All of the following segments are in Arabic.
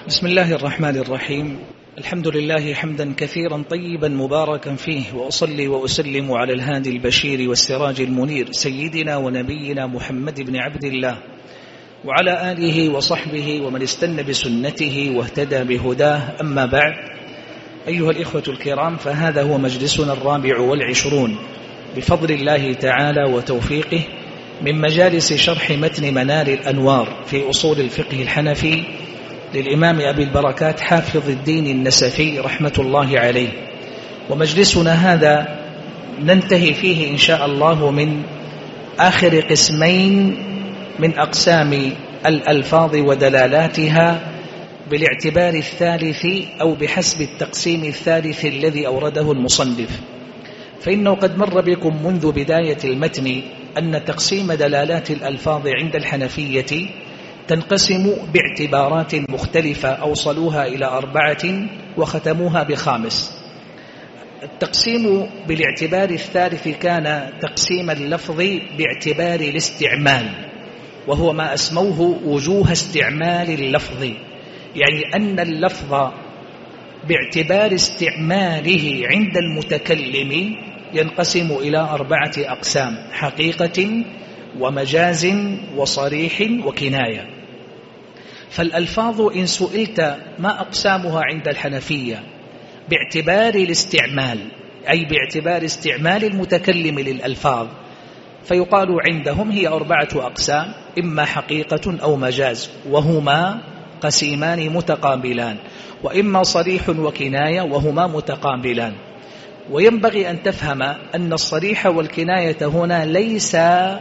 بسم الله الرحمن الرحيم. الحمد لله حمدا كثيرا طيبا مباركا فيه، وأصلي وأسلم على الهادي البشير والسراج المنير سيدنا ونبينا محمد بن عبد الله وعلى آله وصحبه ومن استنى بسنته واهتدى بهداه. أما بعد، أيها الإخوة الكرام، فهذا هو مجلسنا 24 بفضل الله تعالى وتوفيقه من مجالس شرح متن منار الأنوار في أصول الفقه الحنفي للإمام أبي البركات حافظ الدين النسفي رحمة الله عليه. ومجلسنا هذا ننتهي فيه إن شاء الله من آخر قسمين من أقسام الألفاظ ودلالاتها بالاعتبار الثالث أو بحسب التقسيم الثالث الذي أورده المصنف. فإنه قد مر بكم منذ بداية المتن أن تقسيم دلالات الألفاظ عند الحنفية تنقسم باعتبارات مختلفة أوصلوها إلى 4 وختموها ب5. التقسيم بالاعتبار الثالث كان تقسيم اللفظ باعتبار الاستعمال، وهو ما أسموه وجوه استعمال اللفظ، يعني أن اللفظ باعتبار استعماله عند المتكلم ينقسم إلى 4 أقسام: حقيقة ومجاز وصريح وكناية. فالألفاظ إن سئلت ما أقسامها عند الحنفية باعتبار الاستعمال، أي باعتبار استعمال المتكلم للألفاظ، فيقال عندهم هي 4 أقسام: إما حقيقة أو مجاز، وهما قسيمان متقابلان، وإما صريح وكناية، وهما متقابلان. وينبغي أن تفهم أن الصريح والكناية هنا ليس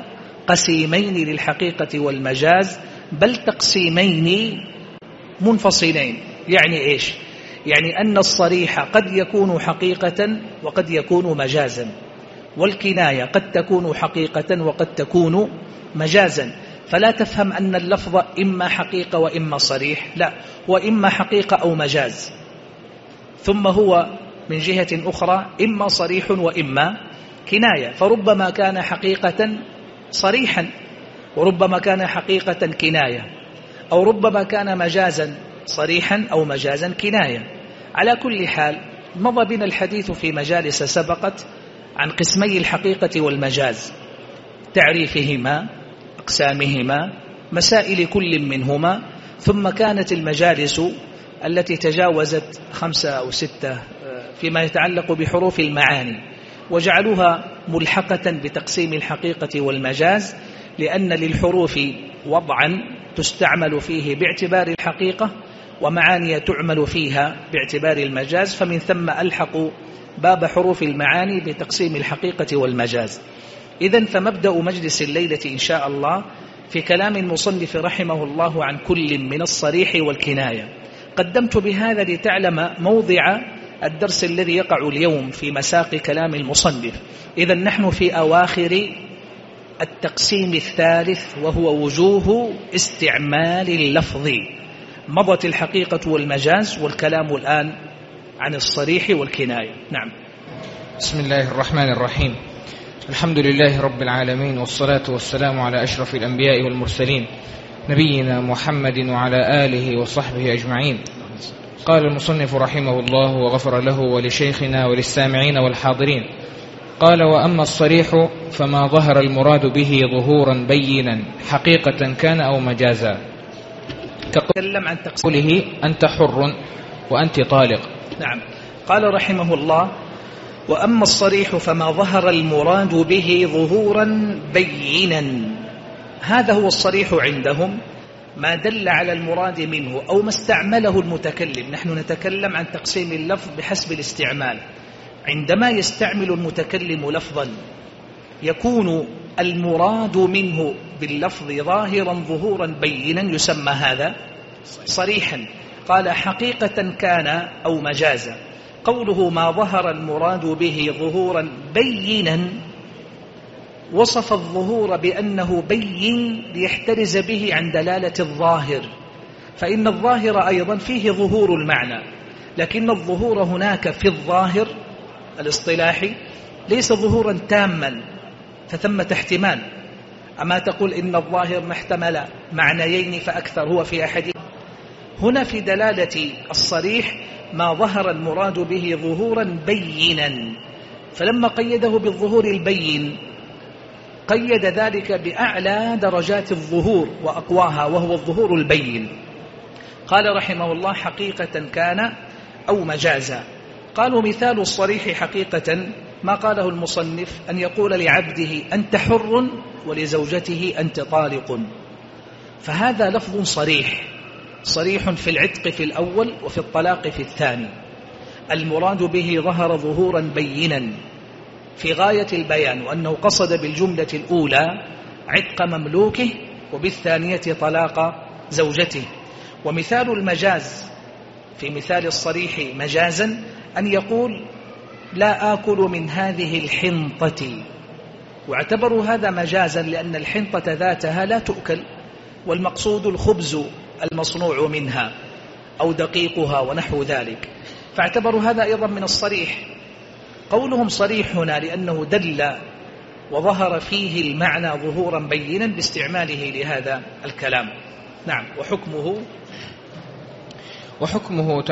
قسيمين للحقيقة والمجاز، بل تقسيمين منفصلين. يعني إيش؟ يعني أن الصريح قد يكون حقيقة وقد يكون مجازا، والكناية قد تكون حقيقة وقد تكون مجازا. فلا تفهم أن اللفظ إما حقيقة وإما صريح، لا، وإما حقيقة أو مجاز، ثم هو من جهة أخرى إما صريح وإما كناية. فربما كان حقيقة صريحا، وربما كان حقيقة كناية، أو ربما كان مجازا صريحا أو مجازا كناية. على كل حال، مضى بنا الحديث في مجالس سبقت عن قسمي الحقيقة والمجاز، تعريفهما، أقسامهما، مسائل كل منهما. ثم كانت المجالس التي تجاوزت 5 أو 6 فيما يتعلق بحروف المعاني، وجعلوها ملحقة بتقسيم الحقيقة والمجاز، لأن للحروف وضعا تستعمل فيه باعتبار الحقيقة، ومعاني تعمل فيها باعتبار المجاز، فمن ثم ألحقوا باب حروف المعاني بتقسيم الحقيقة والمجاز. إذن فمبدأ مجلس الليلة إن شاء الله في كلام المصنف رحمه الله عن كل من الصريح والكناية. قدمت بهذا لتعلم موضع الدرس الذي يقع اليوم في مساق كلام المصنف. إذن نحن في أواخر التقسيم الثالث، وهو وجوه استعمال اللفظ. مضت الحقيقة والمجاز، والكلام الآن عن الصريح والكناية. نعم. بسم الله الرحمن الرحيم. الحمد لله رب العالمين، والصلاة والسلام على أشرف الأنبياء والمرسلين، نبينا محمد وعلى آله وصحبه أجمعين. قال المصنف رحمه الله وغفر له ولشيخنا وللسامعين والحاضرين: قال: وأما الصريح فما ظهر المراد به ظهورا بينا حقيقة كان أو مجازا، كقوله عن قوله: أنت حر وأنت طالق. نعم. قال رحمه الله: وأما الصريح فما ظهر المراد به ظهورا بينا. هذا هو الصريح عندهم، ما دل على المراد منه أو ما استعمله المتكلم. نحن نتكلم عن تقسيم اللفظ بحسب الاستعمال. عندما يستعمل المتكلم لفظا يكون المراد منه باللفظ ظاهرا ظهورا بينا، يسمى هذا صريحا. قال: حقيقة كان أو مجازا. قوله ما ظهر المراد به ظهورا بينا، وصف الظهور بأنه بين ليحترز به عن دلالة الظاهر، فإن الظاهر أيضا فيه ظهور المعنى، لكن الظهور هناك في الظاهر الاصطلاحي ليس ظهورا تاما، فثمة احتمال. أما تقول إن الظاهر ما احتمل معنيين فأكثر، هو في أحد هنا في دلالة الصريح ما ظهر المراد به ظهورا بينا، فلما قيده بالظهور البين قيد ذلك بأعلى درجات الظهور وأقواها، وهو الظهور البين. قال رحمه الله: حقيقة كان أو مجازا. قالوا: مثال الصريح حقيقة ما قاله المصنف أن يقول لعبده أنت حر ولزوجته أنت طالق، فهذا لفظ صريح في العتق في الأول وفي الطلاق في الثاني. المراد به ظهر ظهورا بينا في غاية البيان، وأنه قصد بالجملة الأولى عتق مملوكه وبالثانية طلاق زوجته. ومثال المجاز في مثال الصريح مجازا أن يقول لا آكل من هذه الحنطة، واعتبروا هذا مجازا لأن الحنطة ذاتها لا تؤكل، والمقصود الخبز المصنوع منها أو دقيقها ونحو ذلك، فاعتبروا هذا أيضا من الصريح. قولهم صريح هنا لأنه دل وظهر فيه المعنى ظهورا بينا باستعماله لهذا الكلام. نعم. وحكمه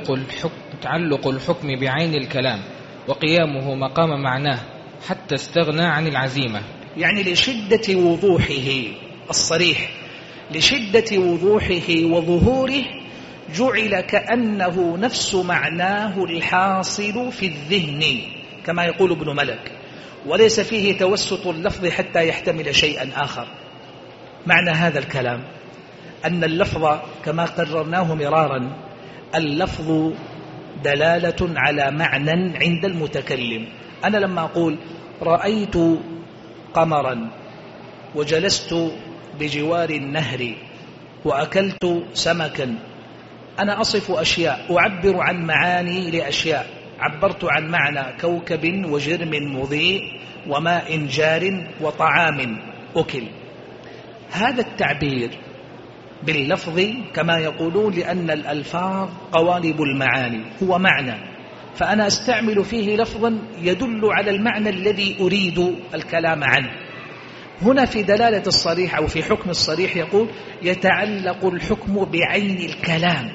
تعلق الحكم بعين الكلام وقيامه مقام معناه حتى استغنى عن العزيمة، يعني لشدة وضوحه الصريح، لشدة وضوحه وظهوره جعل كأنه نفس معناه الحاصل في الذهن كما يقول ابن ملك، وليس فيه توسط اللفظ حتى يحتمل شيئا آخر. معنى هذا الكلام أن اللفظ كما قررناه مرارا، اللفظ دلالة على معنى عند المتكلم. أنا لما أقول رأيت قمرا وجلست بجوار النهر وأكلت سمكا، أنا أصف أشياء، أعبر عن معاني لأشياء. عبرت عن معنى كوكب وجرم مضيء وماء جار وطعام أكل. هذا التعبير باللفظ كما يقولون لأن الألفاظ قوالب المعاني، هو معنى، فأنا أستعمل فيه لفظا يدل على المعنى الذي أريد الكلام عنه. هنا في دلالة الصريح أو في حكم الصريح يقول يتعلق الحكم بعين الكلام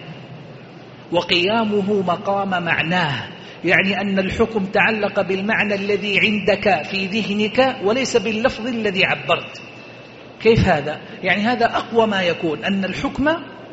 وقيامه مقام معناه، يعني أن الحكم تعلق بالمعنى الذي عندك في ذهنك وليس باللفظ الذي عبرت. كيف هذا؟ يعني هذا أقوى ما يكون، أن الحكم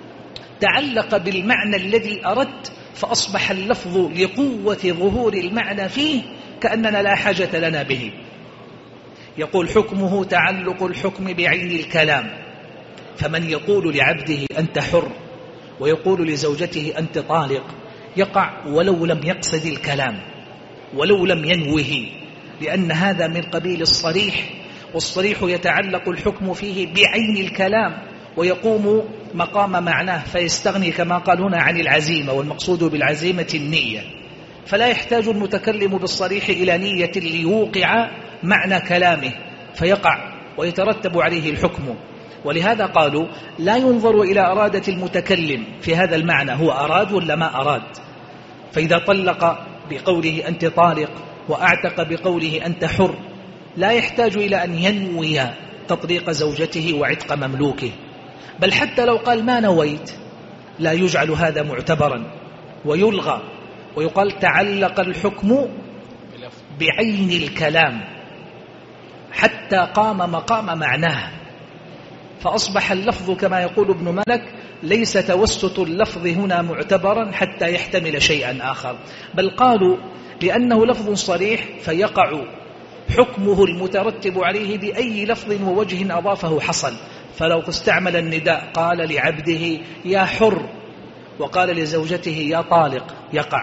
تعلق بالمعنى الذي أردت، فأصبح اللفظ لقوة ظهور المعنى فيه كأننا لا حاجة لنا به. يقول حكمه تعلق الحكم بعين الكلام، فمن يقول لعبده أنت حر ويقول لزوجته أنت طالق يقع ولو لم يقصد الكلام ولو لم ينوه، لأن هذا من قبيل الصريح، والصريح يتعلق الحكم فيه بعين الكلام ويقوم مقام معناه، فيستغني كما قال هنا عن العزيمة، والمقصود بالعزيمة النية، فلا يحتاج المتكلم بالصريح إلى نية ليوقع معنى كلامه فيقع ويترتب عليه الحكم. ولهذا قالوا لا ينظر إلى أرادة المتكلم في هذا المعنى، هو أراد ولا ما أراد. فإذا طلق بقوله أنت طالق وأعتق بقوله أنت حر لا يحتاج إلى أن ينوي تطليق زوجته وعتق مملوكه، بل حتى لو قال ما نويت لا يجعل هذا معتبرا ويلغى، ويقال تعلق الحكم بعين الكلام حتى قام مقام معناه، فأصبح اللفظ كما يقول ابن ملك ليس توسط اللفظ هنا معتبرا حتى يحتمل شيئا آخر، بل قالوا لأنه لفظ صريح فيقع حكمه المترتب عليه بأي لفظ ووجه أضافه حصل. فلو استعمل النداء قال لعبده يا حر وقال لزوجته يا طالق يقع،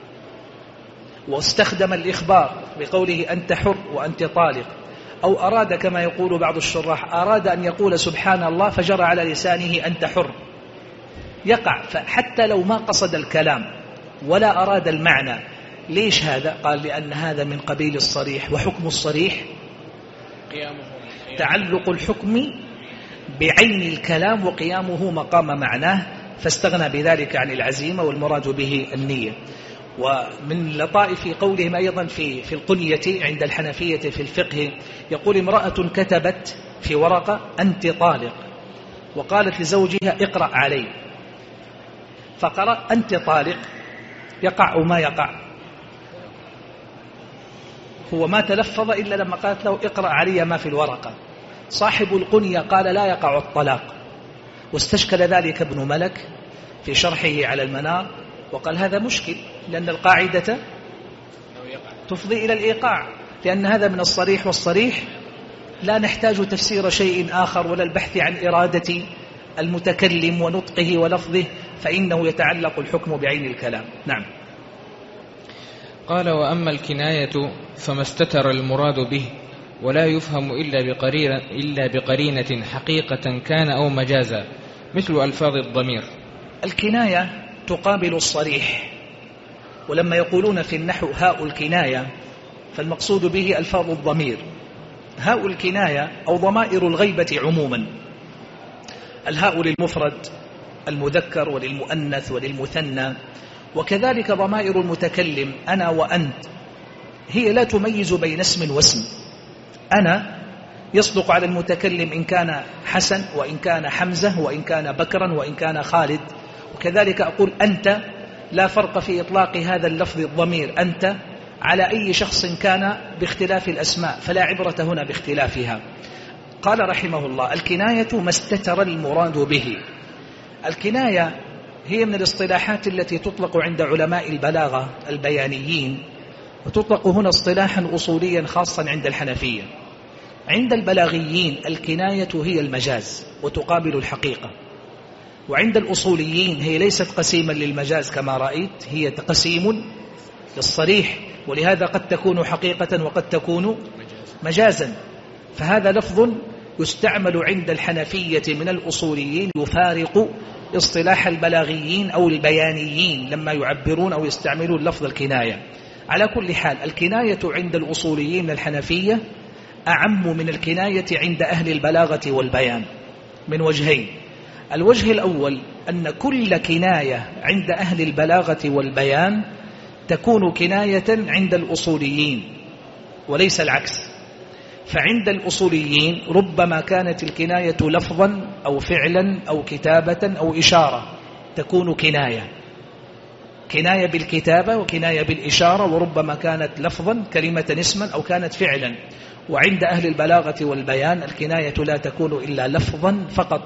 واستخدم الإخبار بقوله أنت حر وأنت طالق، أو أراد كما يقول بعض الشراح أراد أن يقول سبحان الله فجرى على لسانه أنت حر يقع، فحتى لو ما قصد الكلام ولا أراد المعنى. ليش هذا؟ قال لأن هذا من قبيل الصريح، وحكم الصريح تعلق الحكم بعين الكلام وقيامه مقام معناه، فاستغنى بذلك عن العزيمة والمراد به النية. ومن لطائف قولهم أيضا في القنية عند الحنفية في الفقه يقول امرأة كتبت في ورقة أنت طالق وقالت لزوجها اقرأ علي، فقرأ أنت طالق، يقع أو ما يقع؟ هو ما تلفظ إلا لما قالت له اقرأ علي ما في الورقة. صاحب القنية قال لا يقع الطلاق، واستشكل ذلك ابن ملك في شرحه على المنار وقال هذا مشكل، لأن القاعدة تفضي إلى الإيقاع، لأن هذا من الصريح، والصريح لا نحتاج تفسير شيء آخر ولا البحث عن إرادة المتكلم ونطقه ولفظه، فإنه يتعلق الحكم بعين الكلام. نعم. قال: وأما الكناية فما استتر المراد به، ولا يفهم إلا بقرينة حقيقة كان أو مجازا، مثل ألفاظ الضمير. الكناية تقابل الصريح، ولما يقولون في النحو هاء الكناية فالمقصود به ألفاظ الضمير. هاء الكناية أو ضمائر الغيبة عموما، الهاء للمفرد المذكر وللمؤنث وللمثنى، وكذلك ضمائر المتكلم أنا وأنت، هي لا تميز بين اسم واسم. أنا يصدق على المتكلم إن كان حسن، وإن كان حمزة، وإن كان بكرا، وإن كان خالد. وكذلك أقول أنت، لا فرق في إطلاق هذا اللفظ الضمير أنت على أي شخص كان باختلاف الأسماء، فلا عبرة هنا باختلافها. قال رحمه الله: الكناية ما استتر المراد به. الكناية هي من الاصطلاحات التي تطلق عند علماء البلاغة البيانيين، وتطلق هنا اصطلاحا أصوليا خاصا عند الحنفية. عند البلاغيين الكناية هي المجاز وتقابل الحقيقة، وعند الأصوليين هي ليست قسيما للمجاز كما رأيت، هي قسيم للصريح، ولهذا قد تكون حقيقة وقد تكون مجازا. فهذا لفظ يستعمل عند الحنفية من الأصوليين يفارق اصطلاح البلاغيين أو البيانيين لما يعبرون أو يستعملون لفظ الكناية. على كل حال الكناية عند الأصوليين من الحنفية أعم من الكناية عند أهل البلاغة والبيان من وجهين. الوجه الأول أن كل كناية عند أهل البلاغة والبيان تكون كناية عند الأصوليين وليس العكس. فعند الأصوليين ربما كانت الكناية لفظا أو فعلا أو كتابة أو إشارة، تكون كناية بالكتابة وكناية بالإشارة، وربما كانت لفظا كلمة اسما أو كانت فعلا. وعند أهل البلاغة والبيان الكناية لا تكون إلا لفظا فقط.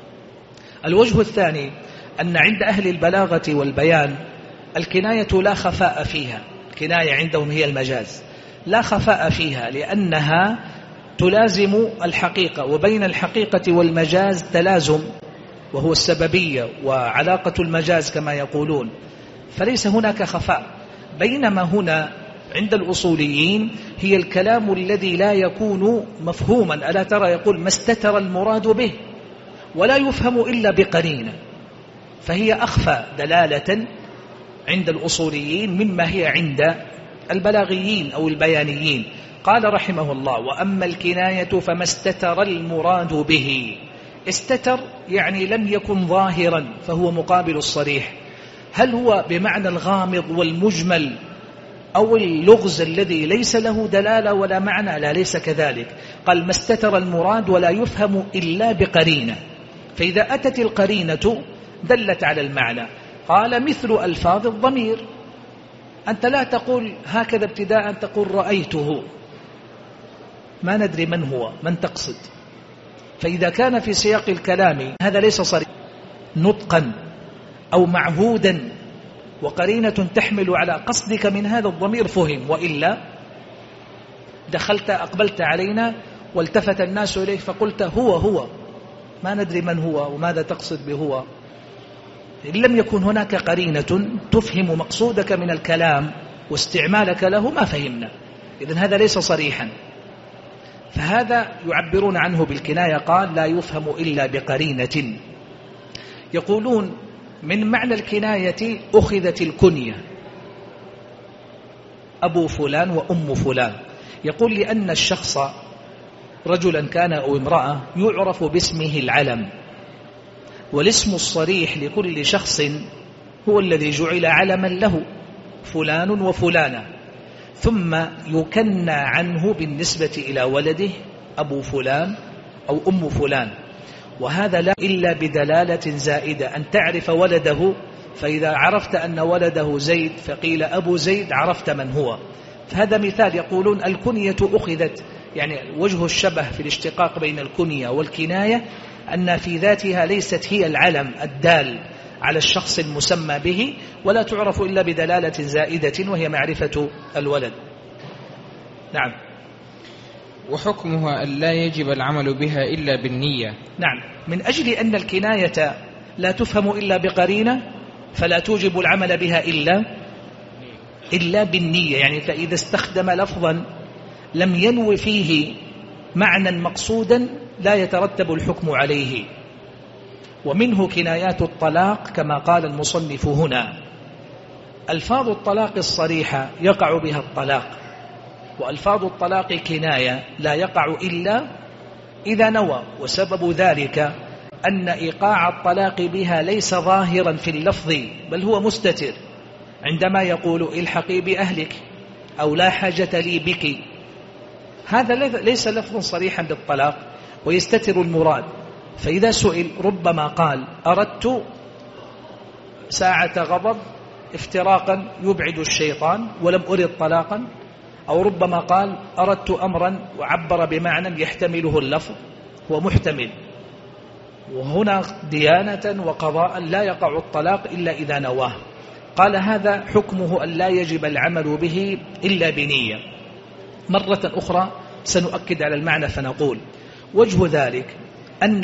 الوجه الثاني أن عند أهل البلاغة والبيان الكناية لا خفاء فيها، الكناية عندهم هي المجاز، لا خفاء فيها لأنها تلازم الحقيقة، وبين الحقيقة والمجاز تلازم وهو السببية وعلاقة المجاز كما يقولون، فليس هناك خفاء. بينما هنا عند الأصوليين هي الكلام الذي لا يكون مفهوما. ألا ترى يقول ما استتر المراد به، ولا يفهم إلا بقرينة، فهي أخفى دلالة عند الأصوليين مما هي عند البلاغيين أو البيانيين. قال رحمه الله: وأما الكناية فما استتر المراد به. استتر يعني لم يكن ظاهرا، فهو مقابل الصريح. هل هو بمعنى الغامض والمجمل أو اللغز الذي ليس له دلالة ولا معنى؟ لا، ليس كذلك. قال ما استتر المراد ولا يفهم إلا بقرينة، فإذا أتت القرينة دلت على المعنى. قال مثل ألفاظ الضمير، أنت لا تقول هكذا ابتداء، تقول رأيته، ما ندري من هو، من تقصد. فإذا كان في سياق الكلام هذا ليس صريح نطقا أو معهودا وقرينة تحمل على قصدك من هذا الضمير فهم، وإلا دخلت أقبلت علينا والتفت الناس إليك فقلت هو ما ندري من هو وماذا تقصد بهو. إن لم يكن هناك قرينة تفهم مقصودك من الكلام واستعمالك له ما فهمنا، إذن هذا ليس صريحا. فهذا يعبرون عنه بالكناية. قال لا يفهم إلا بقرينة. يقولون من معنى الكناية أخذت الكنية أبو فلان وأم فلان. يقول لأن الشخص رجلا كان أو امرأة يعرف باسمه العلم، والاسم الصريح لكل شخص هو الذي جعل علما له، فلان وفلانة، ثم يكنى عنه بالنسبة إلى ولده أبو فلان أو أم فلان. وهذا لا إلا بدلالة زائدة، أن تعرف ولده فإذا عرفت أن ولده زيد فقيل أبو زيد عرفت من هو. فهذا مثال. يقولون الكنية أخذت، يعني وجه الشبه في الاشتقاق بين الكنية والكناية أن في ذاتها ليست هي العلم الدال على الشخص المسمى به، ولا تعرف إلا بدلالة زائدة وهي معرفة الولد. نعم. وحكمها أن لا يجب العمل بها إلا بالنية. نعم، من أجل أن الكناية لا تفهم إلا بقرينة فلا توجب العمل بها إلا بالنية. يعني فإذا استخدم لفظا لم ينو فيه معنى مقصودا لا يترتب الحكم عليه. ومنه كنايات الطلاق كما قال المصنف هنا: ألفاظ الطلاق الصريحة يقع بها الطلاق، وألفاظ الطلاق كناية لا يقع إلا إذا نوى. وسبب ذلك أن إيقاع الطلاق بها ليس ظاهرا في اللفظ بل هو مستتر، عندما يقول الحقي بأهلك أو لا حاجة لي بك، هذا ليس لفظا صريحا بالطلاق ويستتر المراد. فإذا سئل ربما قال أردت ساعة غضب افتراقا يبعد الشيطان ولم أرد طلاقا، أو ربما قال أردت أمرا وعبر بمعنى يحتمله اللفظ هو محتمل. وهنا ديانة وقضاء لا يقع الطلاق إلا إذا نواه. قال هذا حكمه أن لا يجب العمل به إلا بنية. مرة أخرى سنؤكد على المعنى فنقول: وجه ذلك أن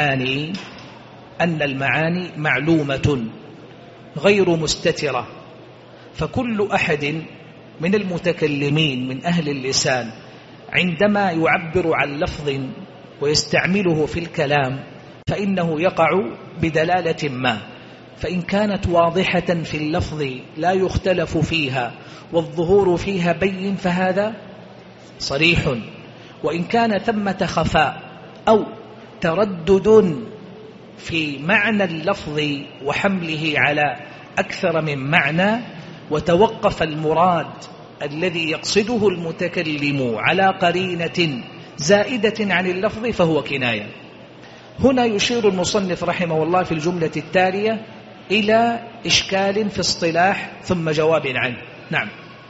المعاني معلومة غير مستترة، فكل أحد من المتكلمين من أهل اللسان عندما يعبر عن لفظ ويستعمله في الكلام فإنه يقع بدلالة ما، فإن كانت واضحة في اللفظ لا يختلف فيها والظهور فيها بين فهذا صريح، وإن كان ثمة خفاء أو تردد في معنى اللفظ وحمله على أكثر من معنى وتوقف المراد الذي يقصده المتكلم على قرينة زائدة عن اللفظ فهو كناية. هنا يشير المصنف رحمه الله في الجملة التالية إلى إشكال في اصطلاح ثم جواب عنه. نعم.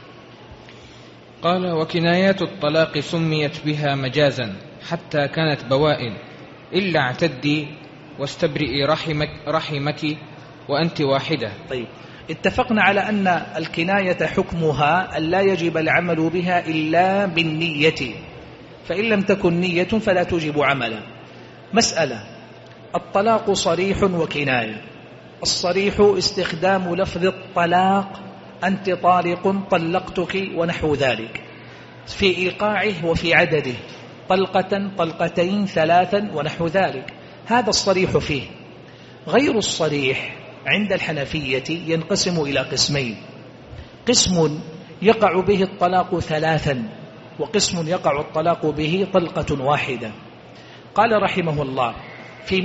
قال: وكنايات الطلاق سميت بها مجازا حتى كانت بوائن، إلا اعتدي واستبرئي رحمك وأنت واحدة. طيب، اتفقنا على أن الكناية حكمها أن لا يجب العمل بها إلا بالنية، فإن لم تكن نية فلا توجب عملا. مسألة: الطلاق صريح وكناية. الصريح استخدام لفظ الطلاق: أنت طالق، طلقتك، ونحو ذلك، في إيقاعه وفي عدده، طلقة، طلقتين، ثلاثا، ونحو ذلك، هذا الصريح فيه. غير الصريح عند الحنفية ينقسم إلى قسمين: قسم يقع به الطلاق ثلاثا، وقسم يقع الطلاق به طلقة واحدة. قال رحمه الله: في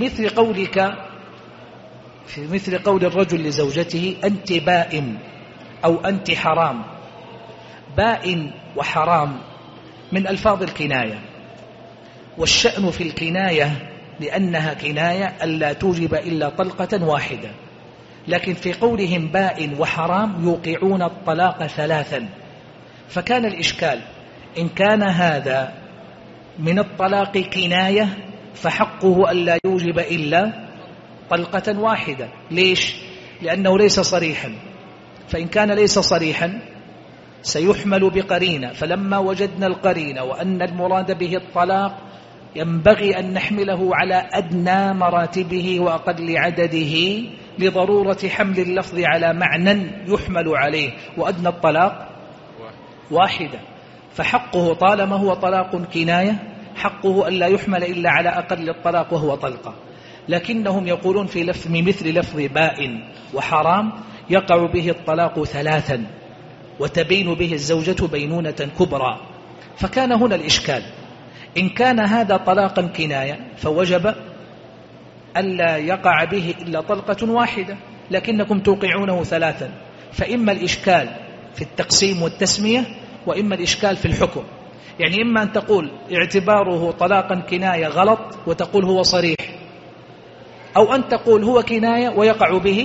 مثل قول الرجل لزوجته أنت بائن أو أنت حرام. بائن وحرام من ألفاظ الكناية، والشأن في الكناية لأنها كناية ألا توجب إلا طلقة واحدة، لكن في قولهم بائن وحرام يوقعون الطلاق ثلاثا. فكان الإشكال: إن كان هذا من الطلاق كناية فحقه ألا يوجب إلا طلقة واحدة. ليش؟ لأنه ليس صريحا، فإن كان ليس صريحا سيحمل بقرينة، فلما وجدنا القرينة وأن المراد به الطلاق ينبغي أن نحمله على أدنى مراتبه وأقل عدده لضرورة حمل اللفظ على معنى يحمل عليه، وأدنى الطلاق واحدة، فحقه طالما هو طلاق كناية حقه ألا يحمل إلا على أقل الطلاق وهو طلقة. لكنهم يقولون في مثل لفظ بائن وحرام يقع به الطلاق ثلاثا وتبين به الزوجة بينونة كبرى. فكان هنا الإشكال: إن كان هذا طلاقا كناية فوجب ألا يقع به إلا طلقة واحدة، لكنكم توقعونه ثلاثا، فإما الإشكال في التقسيم والتسمية وإما الإشكال في الحكم. يعني إما أن تقول اعتباره طلاقا كناية غلط وتقول هو صريح، أو أن تقول هو كناية ويقع به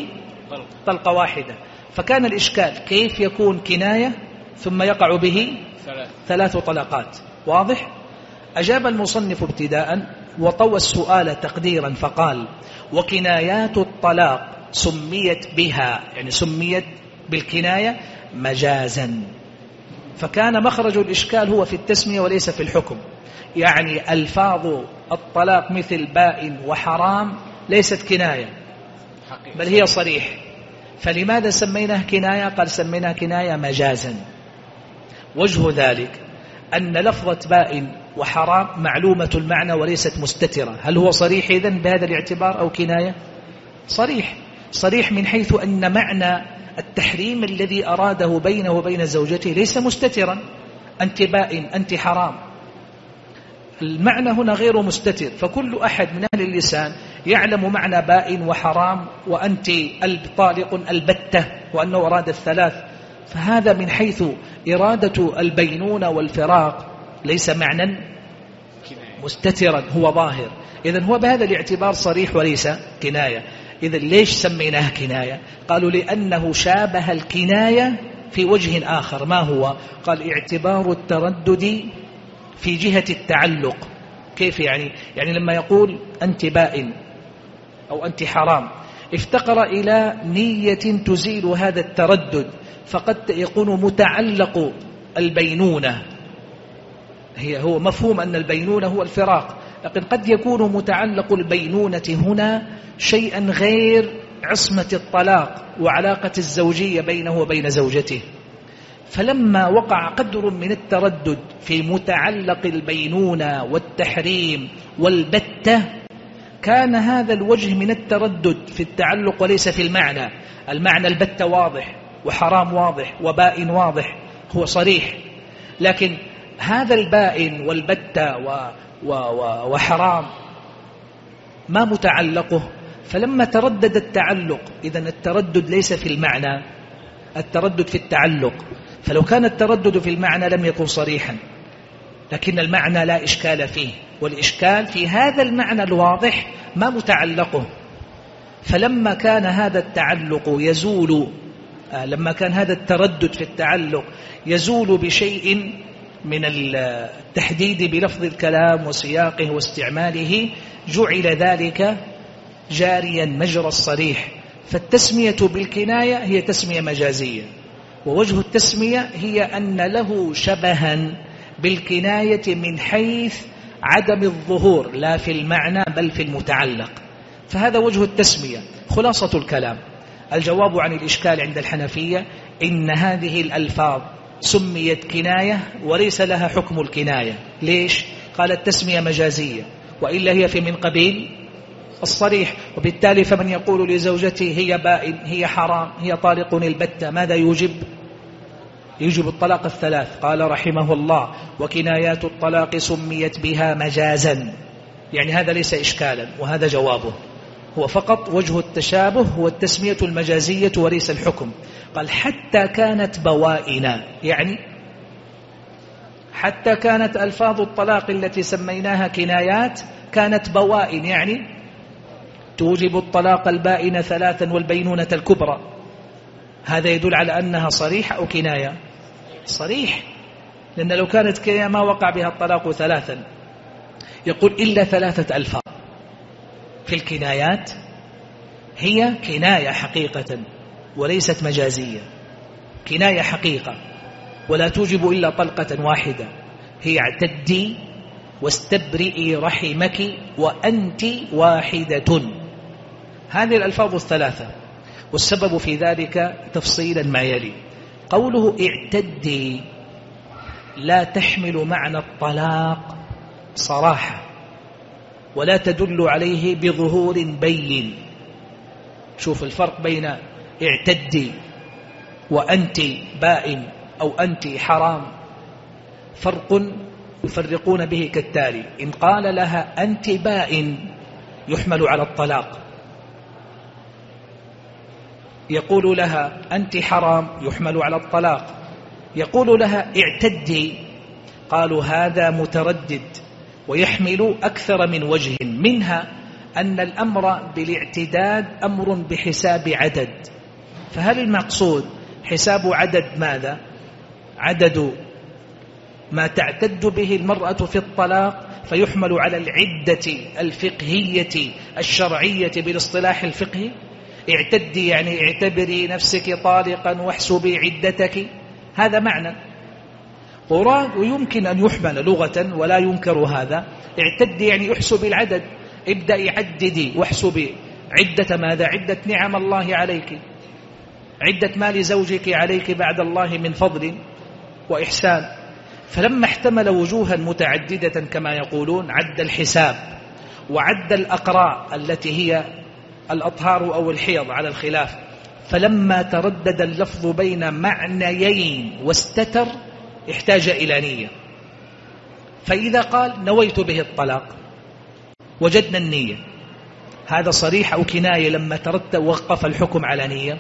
طلقة واحدة. فكان الإشكال كيف يكون كناية ثم يقع به 3 طلقات؟ واضح؟ أجاب المصنف ابتداء وطوى السؤال تقديرا فقال: وكنايات الطلاق سميت بها، يعني سميت بالكناية مجازا. فكان مخرج الإشكال هو في التسمية وليس في الحكم. يعني ألفاظ الطلاق مثل بائن وحرام ليست كناية بل هي صريح. فلماذا سميناه كناية؟ قال سميناه كناية مجازا. وجه ذلك أن لفظة بائن وحرام معلومة المعنى وليست مستترة. هل هو صريح إذن بهذا الاعتبار أو كناية؟ صريح من حيث أن معنى التحريم الذي أراده بينه وبين زوجته ليس مستترا. أنت بائن، أنت حرام، المعنى هنا غير مستتر. فكل أحد من أهل اللسان يعلم معنى بائن وحرام وأنت طالق البتة، وأنه أراد 3. فهذا من حيث إرادة البينونة والفراق ليس معنى مستترا، هو ظاهر. إذن هو بهذا الاعتبار صريح وليس كناية. إذن ليش سميناها كناية؟ قالوا لأنه شابه الكناية في وجه آخر. ما هو؟ قال اعتبار التردد في جهة التعلق. كيف يعني؟ يعني لما يقول أنت بائن أو أنت حرام افتقر إلى نية تزيل هذا التردد، فقد يكون متعلق البينونة هو مفهوم أن البينونة هو الفراق، لكن قد يكون متعلق البينونة هنا شيئا غير عصمة الطلاق وعلاقة الزوجية بينه وبين زوجته. فلما وقع قدر من التردد في متعلق البينونة والتحريم والبتة، كان هذا الوجه من التردد في التعلق وليس في المعنى. المعنى البتة واضح، وحرام واضح، وبائن واضح، هو صريح. لكن هذا البائن والبتة وحرام ما متعلقه. فلما تردد التعلق، إذن التردد ليس في المعنى، التردد في التعلق. فلو كان التردد في المعنى لم يكن صريحا، لكن المعنى لا إشكال فيه، والإشكال في هذا المعنى الواضح ما متعلقه. فلما كان هذا التعلق يزول، لما كان هذا التردد في التعلق يزول بشيء من التحديد بلفظ الكلام وسياقه واستعماله، جعل ذلك جاريا مجرى الصريح. فالتسمية بالكناية هي تسمية مجازية، ووجه التسمية هي أن له شبها بالكناية من حيث عدم الظهور، لا في المعنى بل في المتعلق. فهذا وجه التسمية. خلاصة الكلام، الجواب عن الإشكال عند الحنفية إن هذه الألفاظ سميت كناية وليس لها حكم الكناية. ليش؟ قال التسمية مجازية، وإلا هي في من قبيل الصريح. وبالتالي فمن يقول لزوجته هي بائن، هي حرام، هي طالق البتة، ماذا يوجب؟ يوجب الطلاق 3. قال رحمه الله: وكنايات الطلاق سميت بها مجازا. يعني هذا ليس إشكالا، وهذا جوابه، هو فقط وجه التشابه هو التسمية المجازية وليس الحكم. قال حتى كانت بوائن، يعني حتى كانت ألفاظ الطلاق التي سميناها كنايات كانت بوائن، يعني توجب الطلاق البائن 3 والبينونة الكبرى. هذا يدل على أنها صريحة أو كناية؟ صريح، لأن لو كانت كناية ما وقع بها الطلاق 3. يقول إلا 3 ألفاظ في الكنايات هي كناية حقيقة وليست مجازية، كناية حقيقة ولا توجب إلا طلقة واحدة، هي اعتدي واستبرئي رحمك وأنت واحدة. هذه الألفاظ 3، والسبب في ذلك تفصيلا ما يلي. قوله اعتدي لا تحمل معنى الطلاق صراحة، ولا تدل عليه بظهور بين. شوف الفرق بين اعتدي وأنت بائن أو أنت حرام، فرق يفرقون به كالتالي: إن قال لها أنت بائن يحمل على الطلاق، يقول لها أنت حرام يحمل على الطلاق، يقول لها اعتدي قالوا هذا متردد ويحمل أكثر من وجه، منها أن الأمر بالاعتداد أمر بحساب عدد، فهل المقصود حساب عدد ماذا؟ عدد ما تعتد به المرأة في الطلاق فيحمل على العدة الفقهية الشرعية بالاصطلاح الفقهي؟ اعتدي يعني اعتبري نفسك طالقا واحسبي عدتك، هذا معنى. ويمكن أن يحمل لغة ولا ينكر هذا. اعتدي يعني احسبي العدد، ابدأي عددي واحسبي عدة ماذا؟ عدة نعم الله عليك، عدة مال زوجك عليك بعد الله من فضل وإحسان. فلما احتمل وجوها متعددة كما يقولون عد الحساب وعد الأقراء التي هي الأطهار أو الحيض على الخلاف، فلما تردد اللفظ بين معنيين واستتر احتاج إلى نية. فإذا قال نويت به الطلاق وجدنا النية، هذا صريح أو كناية؟ لما ترتب وقف الحكم على نية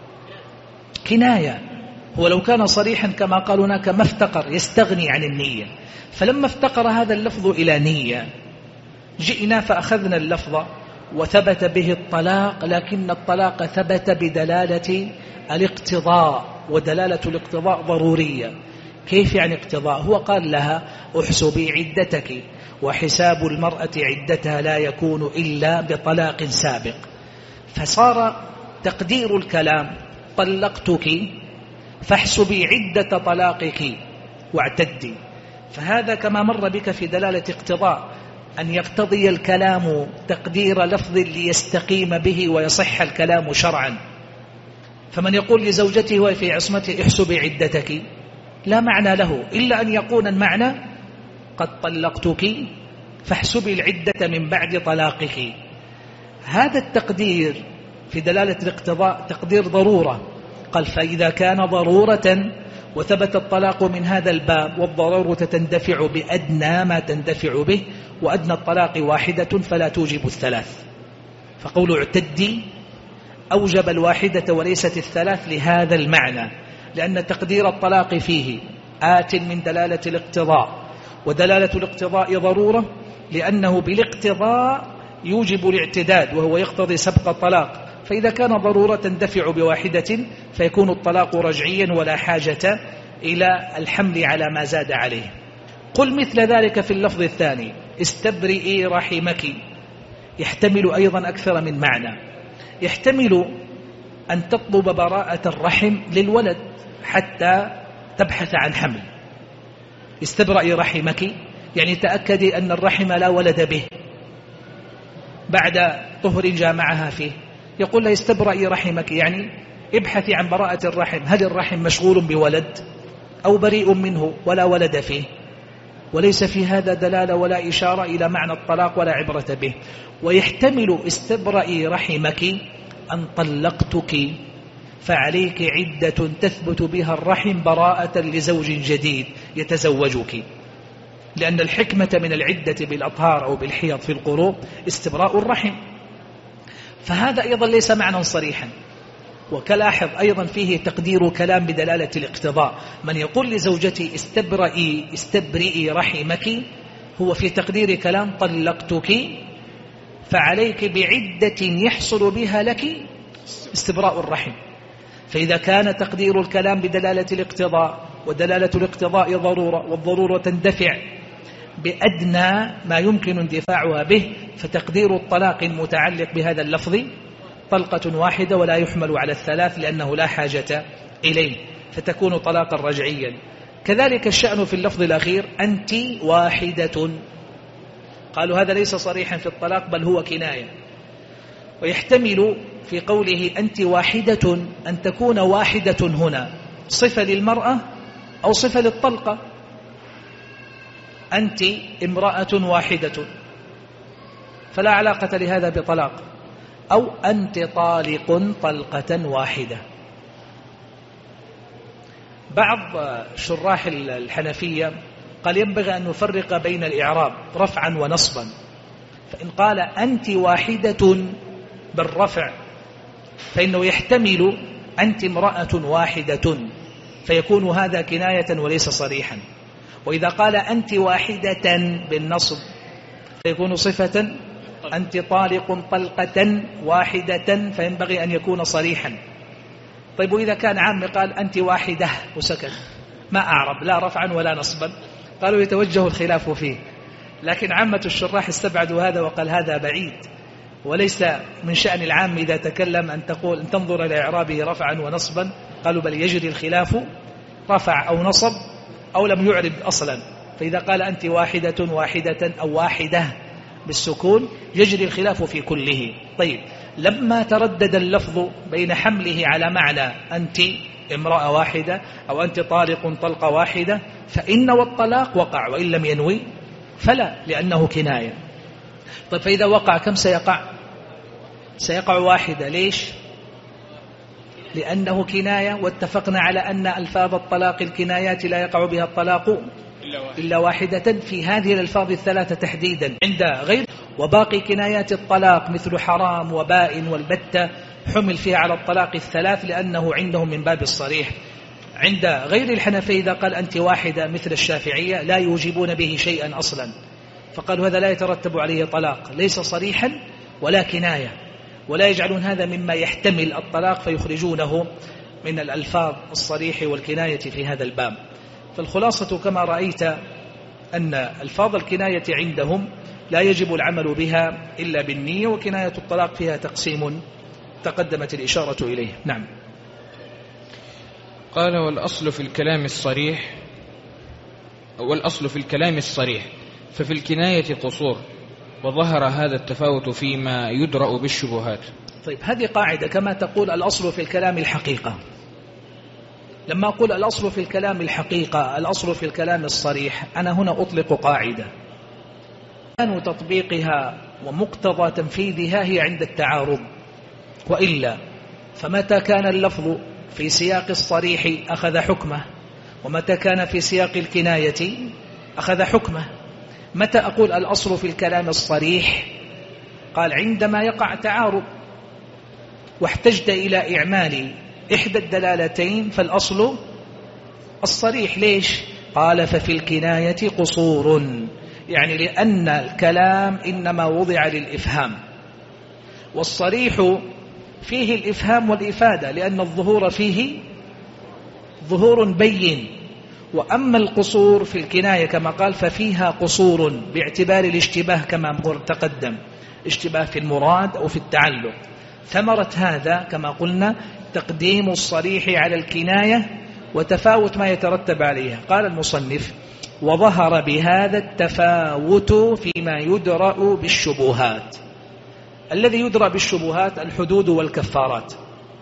كناية. هو لو كان صريحا كما قال هناك ما افتقر يستغني عن النية، فلما افتقر هذا اللفظ إلى نية جئنا فأخذنا اللفظ وثبت به الطلاق، لكن الطلاق ثبت بدلالة الاقتضاء، ودلالة الاقتضاء ضرورية. كيف يعني اقتضاء؟ هو قال لها احسبي عدتك، وحساب المرأة عدتها لا يكون إلا بطلاق سابق، فصار تقدير الكلام طلقتك فاحسبي عدة طلاقك واعتدي. فهذا كما مر بك في دلالة اقتضاء، أن يقتضي الكلام تقدير لفظ ليستقيم به ويصح الكلام شرعا. فمن يقول لزوجته وفي عصمته احسبي عدتك لا معنى له إلا أن يكون المعنى قد طلقتك فاحسبي العدة من بعد طلاقك. هذا التقدير في دلالة الاقتضاء تقدير ضرورة. قال فإذا كان ضرورة وثبت الطلاق من هذا الباب، والضرورة تندفع بأدنى ما تندفع به، وأدنى الطلاق واحدة فلا توجب الثلاث، فقول اعتدي أوجب الواحدة وليست الثلاث لهذا المعنى، لأن تقدير الطلاق فيه آت من دلالة الاقتضاء، ودلالة الاقتضاء ضرورة لأنه بالاقتضاء يوجب الاعتداد وهو يقتضي سبق الطلاق، فإذا كان ضرورة تندفع بواحدة فيكون الطلاق رجعيا ولا حاجة إلى الحمل على ما زاد عليه. قل مثل ذلك في اللفظ الثاني استبرئي رحمك، يحتمل أيضا أكثر من معنى. يحتمل أن تطلب براءة الرحم للولد حتى تبحث عن حمل. استبرئي رحمك يعني تأكدي أن الرحم لا ولد به بعد طهر جامعها فيه. يقول لها استبرئي رحمك يعني ابحثي عن براءة الرحم، هل الرحم مشغول بولد أو بريء منه ولا ولد فيه؟ وليس في هذا دلالة ولا إشارة إلى معنى الطلاق ولا عبرة به. ويحتمل استبرئي رحمك أن طلقتك فعليك عدة تثبت بها الرحم براءة لزوج جديد يتزوجك، لأن الحكمة من العدة بالأطهار أو بالحيض في القروء استبراء الرحم. فهذا أيضا ليس معنى صريحا. وكلاحظ أيضا فيه تقدير كلام بدلالة الاقتضاء. من يقول لزوجتي استبرئي رحمك هو في تقدير كلام طلقتك فعليك بعدة يحصل بها لك استبراء الرحم. فإذا كان تقدير الكلام بدلالة الاقتضاء، ودلالة الاقتضاء ضرورة، والضرورة تندفع بأدنى ما يمكن اندفاعها به، فتقدير الطلاق المتعلق بهذا اللفظ طلقة واحدة ولا يحمل على الثلاث لأنه لا حاجة إليه، فتكون طلاقا رجعيا. كذلك الشأن في اللفظ الأخير أنت واحدة، قالوا هذا ليس صريحا في الطلاق بل هو كناية. ويحتمل في قوله أنت واحدة أن تكون واحدة هنا صفة للمرأة أو صفة للطلقة. أنت امرأة واحدة فلا علاقة لهذا بطلاق، أو أنت طالق طلقة واحدة. بعض شراح الحنفية قال ينبغي أن نفرق بين الإعراب رفعا ونصبا، فإن قال أنت واحدة بالرفع فإنه يحتمل أنت امرأة واحدة فيكون هذا كناية وليس صريحا. وإذا قال أنت واحدة بالنصب فيكون صفة أنت طالق طلقة واحدة فينبغي أن يكون صريحا. طيب وإذا كان عام قال أنت واحدة وسكت ما أعرب لا رفعا ولا نصبا، قالوا يتوجه الخلاف فيه، لكن عامة الشراح استبعدوا هذا وقال هذا بعيد، وليس من شأن العام إذا تكلم أن تقول أن تنظر إلى إعرابه رفعا ونصبا، قالوا بل يجري الخلاف رفع أو نصب أو لم يعرب أصلا. فإذا قال أنت واحدة أو واحدة بالسكون يجري الخلاف في كله. طيب لما تردد اللفظ بين حمله على معنى أنت امرأة واحدة أو أنت طالق طلقة واحدة فإن والطلاق وقع، وإن لم ينوي فلا لأنه كناية. طيب فإذا وقع كم سيقع؟ سيقع واحدة. ليش؟ لأنه كناية، واتفقنا على أن ألفاظ الطلاق الكنايات لا يقع بها الطلاق إلا واحدة في هذه الألفاظ الثلاثة تحديدا عند غير، وباقي كنايات الطلاق مثل حرام وبائن والبتة حمل فيها على الطلاق الثلاث لأنه عندهم من باب الصريح. عند غير الحنفية إذا قال أنت واحدة مثل الشافعية لا يوجبون به شيئا أصلا، فقالوا هذا لا يترتب عليه طلاق، ليس صريحا ولا كناية، ولا يجعلون هذا مما يحتمل الطلاق فيخرجونه من الألفاظ الصريح والكناية في هذا الباب. فالخلاصة كما رأيت أن ألفاظ الكناية عندهم لا يجب العمل بها إلا بالنية، وكناية الطلاق فيها تقسيم تقدمت الإشارة إليه. نعم. قال والأصل في الكلام الصريح ففي الكناية قصور، وظهر هذا التفاوت فيما يدرأ بالشبهات. طيب هذه قاعدة كما تقول الأصل في الكلام الحقيقة. لما أقول الأصل في الكلام الحقيقة الأصل في الكلام الصريح، أنا هنا أطلق قاعدة كان تطبيقها ومقتضى تنفيذها هي عند التعارض، وإلا فمتى كان اللفظ في سياق الصريح أخذ حكمه، ومتى كان في سياق الكناية أخذ حكمه. متى أقول الأصل في الكلام الصريح؟ قال عندما يقع تعارض واحتجت إلى إعمال إحدى الدلالتين فالأصل الصريح. ليش؟ قال ففي الكناية قصور، يعني لأن الكلام إنما وضع للإفهام، والصريح فيه الإفهام والإفادة لأن الظهور فيه ظهور بين. وأما القصور في الكناية كما قال ففيها قصور باعتبار الاشتباه كما تقدم، اشتباه في المراد أو في التعلق. ثمرة هذا كما قلنا تقديم الصريح على الكناية وتفاوت ما يترتب عليها. قال المصنف وظهر بهذا التفاوت فيما يدرأ بالشبهات. الذي يدرأ بالشبهات الحدود والكفارات.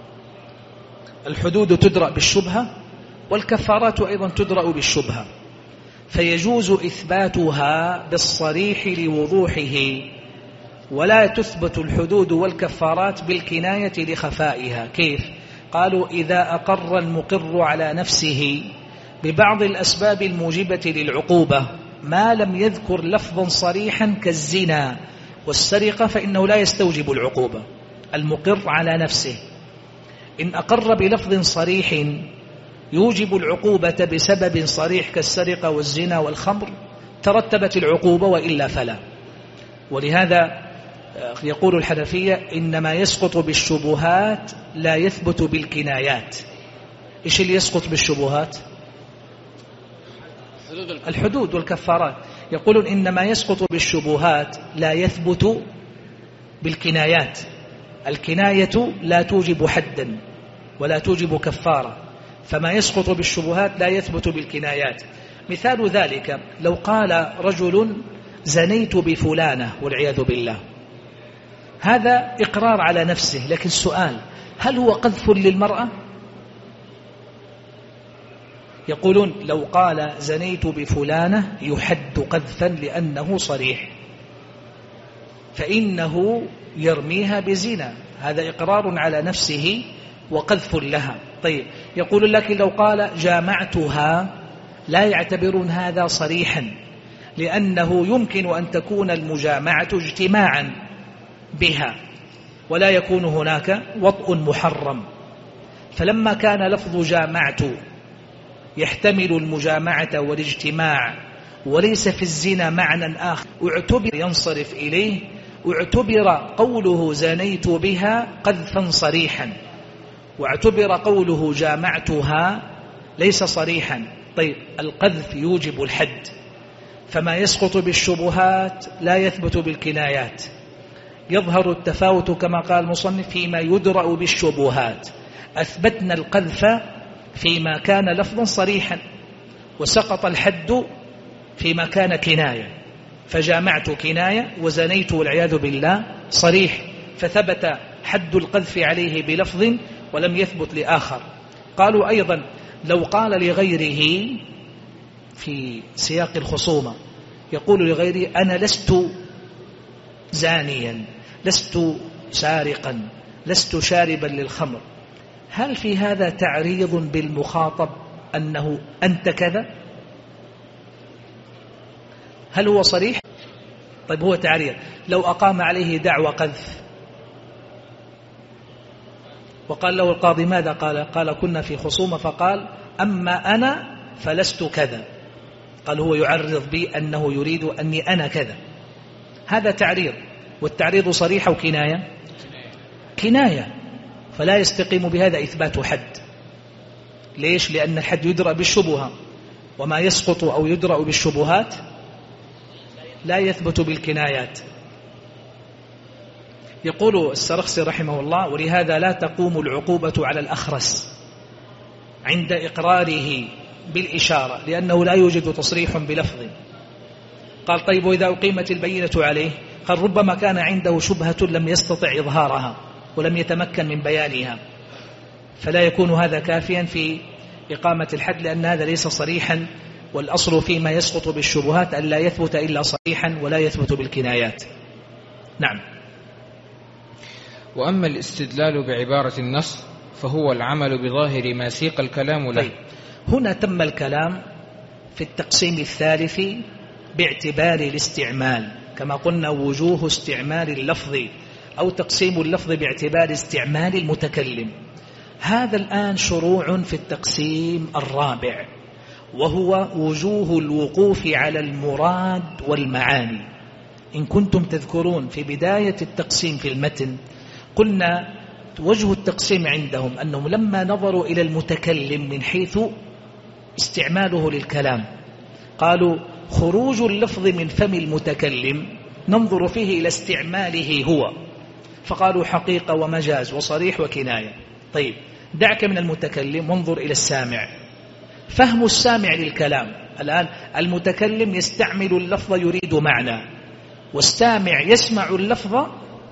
الحدود تدرأ بالشبهة، والكفارات أيضا تدرأ بالشبهة، فيجوز إثباتها بالصريح لوضوحه، ولا تثبت الحدود والكفارات بالكناية لخفائها. كيف؟ قالوا إذا أقر المقر على نفسه ببعض الأسباب الموجبة للعقوبة ما لم يذكر لفظا صريحا كالزنا والسرقة فإنه لا يستوجب العقوبة. المقر على نفسه إن أقر بلفظ صريح يوجب العقوبة بسبب صريح كالسرقة والزنا والخمر ترتبت العقوبة، وإلا فلا. ولهذا يقول الحنفية إنما يسقط بالشبهات لا يثبت بالكنايات. إيش اللي يسقط بالشبهات؟ الحدود والكفارات. يقولون إنما يسقط بالشبهات لا يثبت بالكنايات. الكناية لا توجب حدا ولا توجب كفارة، فما يسقط بالشبهات لا يثبت بالكنايات. مثال ذلك لو قال رجل زنيت بفلانة والعياذ بالله، هذا إقرار على نفسه، لكن السؤال هل هو قذف للمرأة؟ يقولون لو قال زنيت بفلانة يحد قذفا لأنه صريح، فإنه يرميها بزنا، هذا إقرار على نفسه وقذف لها. طيب يقول لك لو قال جامعتها لا يعتبرون هذا صريحا، لأنه يمكن أن تكون المجامعة اجتماعا بها ولا يكون هناك وطء محرم. فلما كان لفظ جامعت يحتمل المجامعة والاجتماع وليس في الزنا معنى آخر اعتبر ينصرف إليه اعتبر قوله زنيت بها قذفا صريحا، واعتبر قوله جامعتها ليس صريحا. طيب القذف يوجب الحد، فما يسقط بالشبهات لا يثبت بالكنايات. يظهر التفاوت كما قال المصنف فيما يدرأ بالشبهات. أثبتنا القذف فيما كان لفظا صريحا، وسقط الحد فيما كان كناية، فجامعت كناية وزنيت والعياذ بالله صريح، فثبت حد القذف عليه بلفظ ولم يثبت لآخر. قالوا أيضا لو قال لغيره في سياق الخصومة، يقول لغيره أنا لست زانيا، لست سارقا، لست شاربا للخمر، هل في هذا تعريض بالمخاطب أنه أنت كذا؟ هل هو صريح؟ طيب هو تعريض. لو أقام عليه دعوى قذف وقال له القاضي ماذا قال كنا في خصومة فقال أما أنا فلست كذا، قال هو يعرض بي أنه يريد أني أنا كذا، هذا تعريض. والتعريض صريح أو كناية؟ كناية، فلا يستقيم بهذا إثبات حد. ليش؟ لأن الحد يدرأ بالشبهة، وما يسقط أو يدرأ بالشبهات لا يثبت بالكنايات. يقول السرخسي رحمه الله ولهذا لا تقوم العقوبة على الأخرس عند إقراره بالإشارة، لأنه لا يوجد تصريح بلفظ. قال طيب وإذا أقيمت البينة عليه؟ قال ربما كان عنده شبهة لم يستطع إظهارها ولم يتمكن من بيانها، فلا يكون هذا كافيا في إقامة الحد، لأن هذا ليس صريحا، والأصل فيما يسقط بالشبهات أن لا يثبت إلا صريحا ولا يثبت بالكنايات. نعم. وأما الاستدلال بعبارة النص فهو العمل بظاهر ما سيق الكلام له. طيب هنا تم الكلام في التقسيم الثالث باعتبار الاستعمال، كما قلنا وجوه استعمال اللفظ أو تقسيم اللفظ باعتبار استعمال المتكلم. هذا الآن شروع في التقسيم الرابع، وهو وجوه الوقوف على المراد والمعاني. إن كنتم تذكرون في بداية التقسيم في المتن قلنا وجه التقسيم عندهم أنهم لما نظروا إلى المتكلم من حيث استعماله للكلام قالوا خروج اللفظ من فم المتكلم ننظر فيه إلى استعماله هو، فقالوا حقيقة ومجاز وصريح وكناية. طيب دعك من المتكلم وانظر إلى السامع، فهم السامع للكلام. الآن المتكلم يستعمل اللفظ يريد معنى، والسامع يسمع اللفظ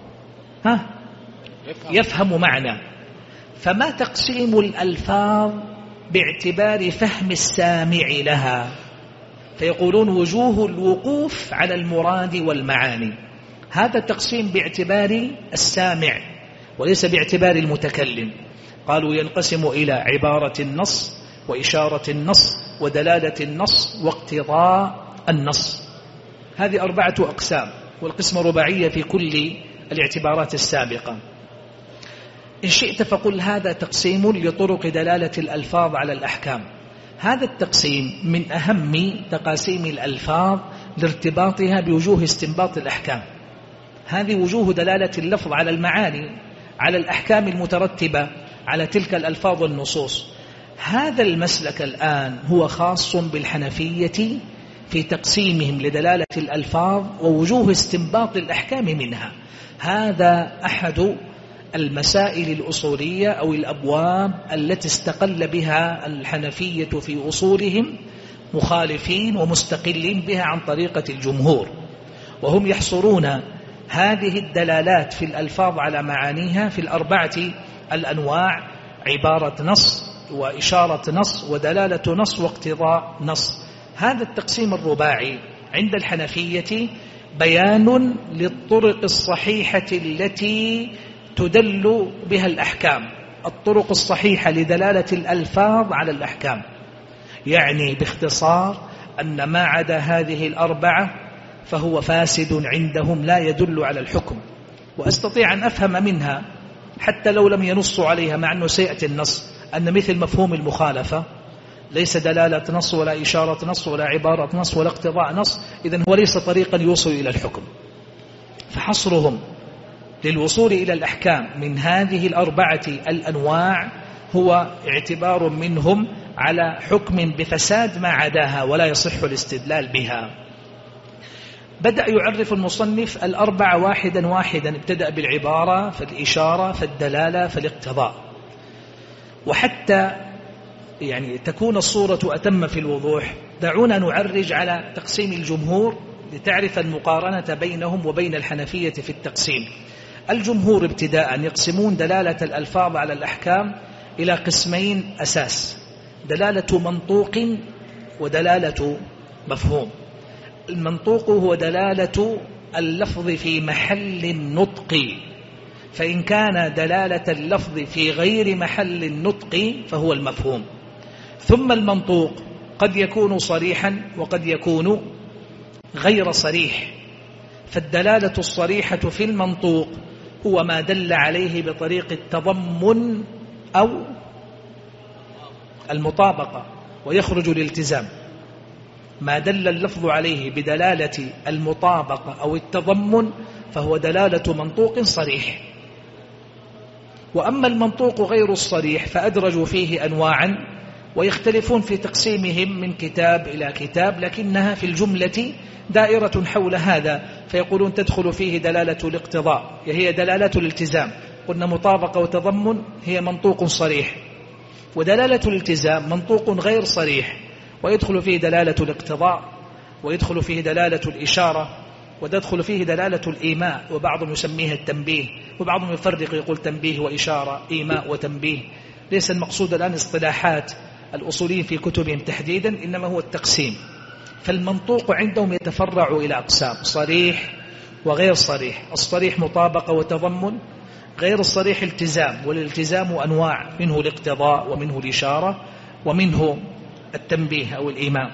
يفهم معنى. فما تقسيم الألفاظ باعتبار فهم السامع لها؟ فيقولون وجوه الوقوف على المراد والمعاني. هذا التقسيم باعتبار السامع وليس باعتبار المتكلم. قالوا ينقسم إلى عبارة النص وإشارة النص ودلالة النص واقتضاء النص. هذه 4 أقسام، والقسم رباعية في كل الاعتبارات السابقة. إن شئت فقل هذا تقسيم لطرق دلالة الألفاظ على الأحكام. هذا التقسيم من أهم تقاسيم الألفاظ لارتباطها بوجوه استنباط الأحكام. هذه وجوه دلالة اللفظ على المعاني، على الأحكام المترتبة على تلك الألفاظ والنصوص. هذا المسلك الآن هو خاص بالحنفية في تقسيمهم لدلالة الألفاظ ووجوه استنباط الأحكام منها. هذا أحد المسائل الأصولية أو الأبواب التي استقل بها الحنفية في أصولهم، مخالفين ومستقلين بها عن طريقة الجمهور، وهم يحصرون هذه الدلالات في الألفاظ على معانيها في 4 الأنواع: عبارة نص وإشارة نص ودلالة نص واقتضاء نص. هذا التقسيم الرباعي عند الحنفية بيان للطرق الصحيحة التي تدل بها الأحكام، الطرق الصحيحة لدلالة الألفاظ على الأحكام. يعني باختصار أن ما عدا هذه ال4 فهو فاسد عندهم لا يدل على الحكم. وأستطيع أن أفهم منها حتى لو لم ينصوا عليها، مع أنه سيأتي النص، أن مثل مفهوم المخالفة ليس دلالة نص ولا إشارة نص ولا عبارة نص ولا اقتضاء نص، إذن هو ليس طريقا يوصل إلى الحكم. فحصرهم للوصول إلى الأحكام من هذه الأربعة الأنواع هو اعتبار منهم على حكم بفساد ما عداها ولا يصح الاستدلال بها. بدأ يعرف المصنف الأربعة واحدا واحدا، ابتدأ بالعبارة فالإشارة فالدلالة فالاقتضاء. وحتى يعني تكون الصورة أتم في الوضوح دعونا نعرج على تقسيم الجمهور لتعرف المقارنة بينهم وبين الحنفية في التقسيم. الجمهور ابتداء يقسمون دلالة الألفاظ على الأحكام إلى قسمين أساس: دلالة منطوق ودلالة مفهوم. المنطوق هو دلالة اللفظ في محل النطق، فإن كان دلالة اللفظ في غير محل النطق فهو المفهوم. ثم المنطوق قد يكون صريحا وقد يكون غير صريح، فالدلالة الصريحة في المنطوق هو ما دل عليه بطريق التضمن أو المطابقة ويخرج الالتزام. ما دل اللفظ عليه بدلالة المطابقة أو التضمن فهو دلالة منطوق صريح. وأما المنطوق غير الصريح فأدرجوا فيه أنواعا ويختلفون في تقسيمهم من كتاب إلى كتاب، لكنها في الجملة دائرة حول هذا. فيقولون تدخل فيه دلالة الاقتضاء هي دلالة الالتزام، قلنا مطابقة وتضمن هي منطوق صريح، ودلالة الالتزام منطوق غير صريح ويدخل فيه دلالة الاقتضاء، ويدخل فيه دلالة الإشارة، وتدخل فيه دلالة الإيماء، وبعضهم يسميها التنبيه، وبعضهم يفرق يقول تنبيه وإشارة، إيماء وتنبيه. ليس المقصود الآن اصطلاحات الأصوليين في كتبهم تحديدا، إنما هو التقسيم. فالمنطوق عندهم يتفرع إلى أقسام: صريح وغير صريح. الصريح مطابقة وتضمن، غير الصريح التزام، والالتزام أنواع، منه الاقتضاء ومنه الإشارة ومنه التنبيه أو الإيماء.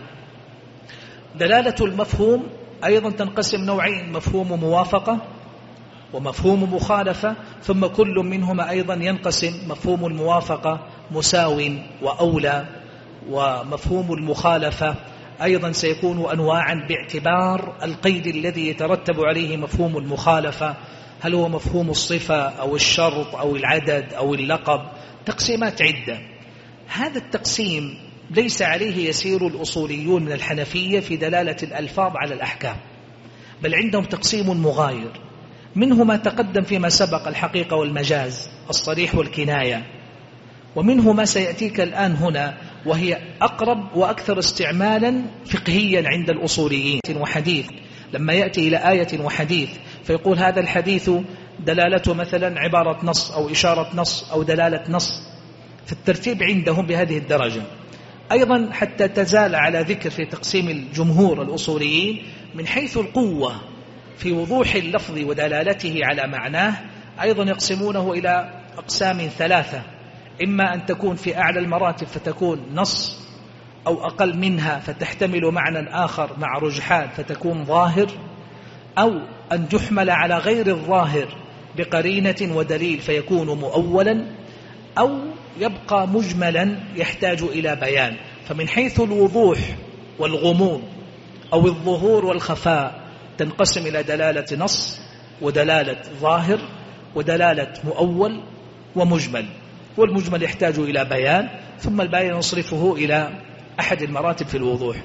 دلالة المفهوم أيضا تنقسم نوعين: مفهوم موافقة ومفهوم مخالفة، ثم كل منهما أيضا ينقسم: مفهوم الموافقة مساو وأولى، ومفهوم المخالفة أيضا سيكون أنواعا باعتبار القيد الذي يترتب عليه مفهوم المخالفة، هل هو مفهوم الصفة أو الشرط أو العدد أو اللقب. تقسيمات عدة. هذا التقسيم ليس عليه يسير الأصوليون من الحنفية في دلالة الألفاظ على الأحكام، بل عندهم تقسيم مغاير، منه ما تقدم فيما سبق: الحقيقة والمجاز، الصريح والكناية، ومنه ما سيأتيك الآن هنا وهي أقرب وأكثر استعمالا فقهيا عند الأصوليين وحديث. لما يأتي إلى آية وحديث فيقول هذا الحديث دلالته مثلا عبارة نص أو إشارة نص أو دلالة نص، في الترتيب عندهم بهذه الدرجة. أيضا حتى تزال على ذكر في تقسيم الجمهور الأصوليين من حيث القوة في وضوح اللفظ ودلالته على معناه، أيضا يقسمونه إلى أقسام ثلاثة: إما أن تكون في أعلى المراتب فتكون نص، أو أقل منها فتحتمل معنى آخر مع رجحان فتكون ظاهر، أو أن تحمل على غير الظاهر بقرينة ودليل فيكون مؤولا، أو يبقى مجملا يحتاج إلى بيان. فمن حيث الوضوح والغموض أو الظهور والخفاء تنقسم إلى دلالة نص ودلالة ظاهر ودلالة مؤول ومجمل، والمجمل يحتاج إلى بيان، ثم البيان نصرفه إلى أحد المراتب في الوضوح.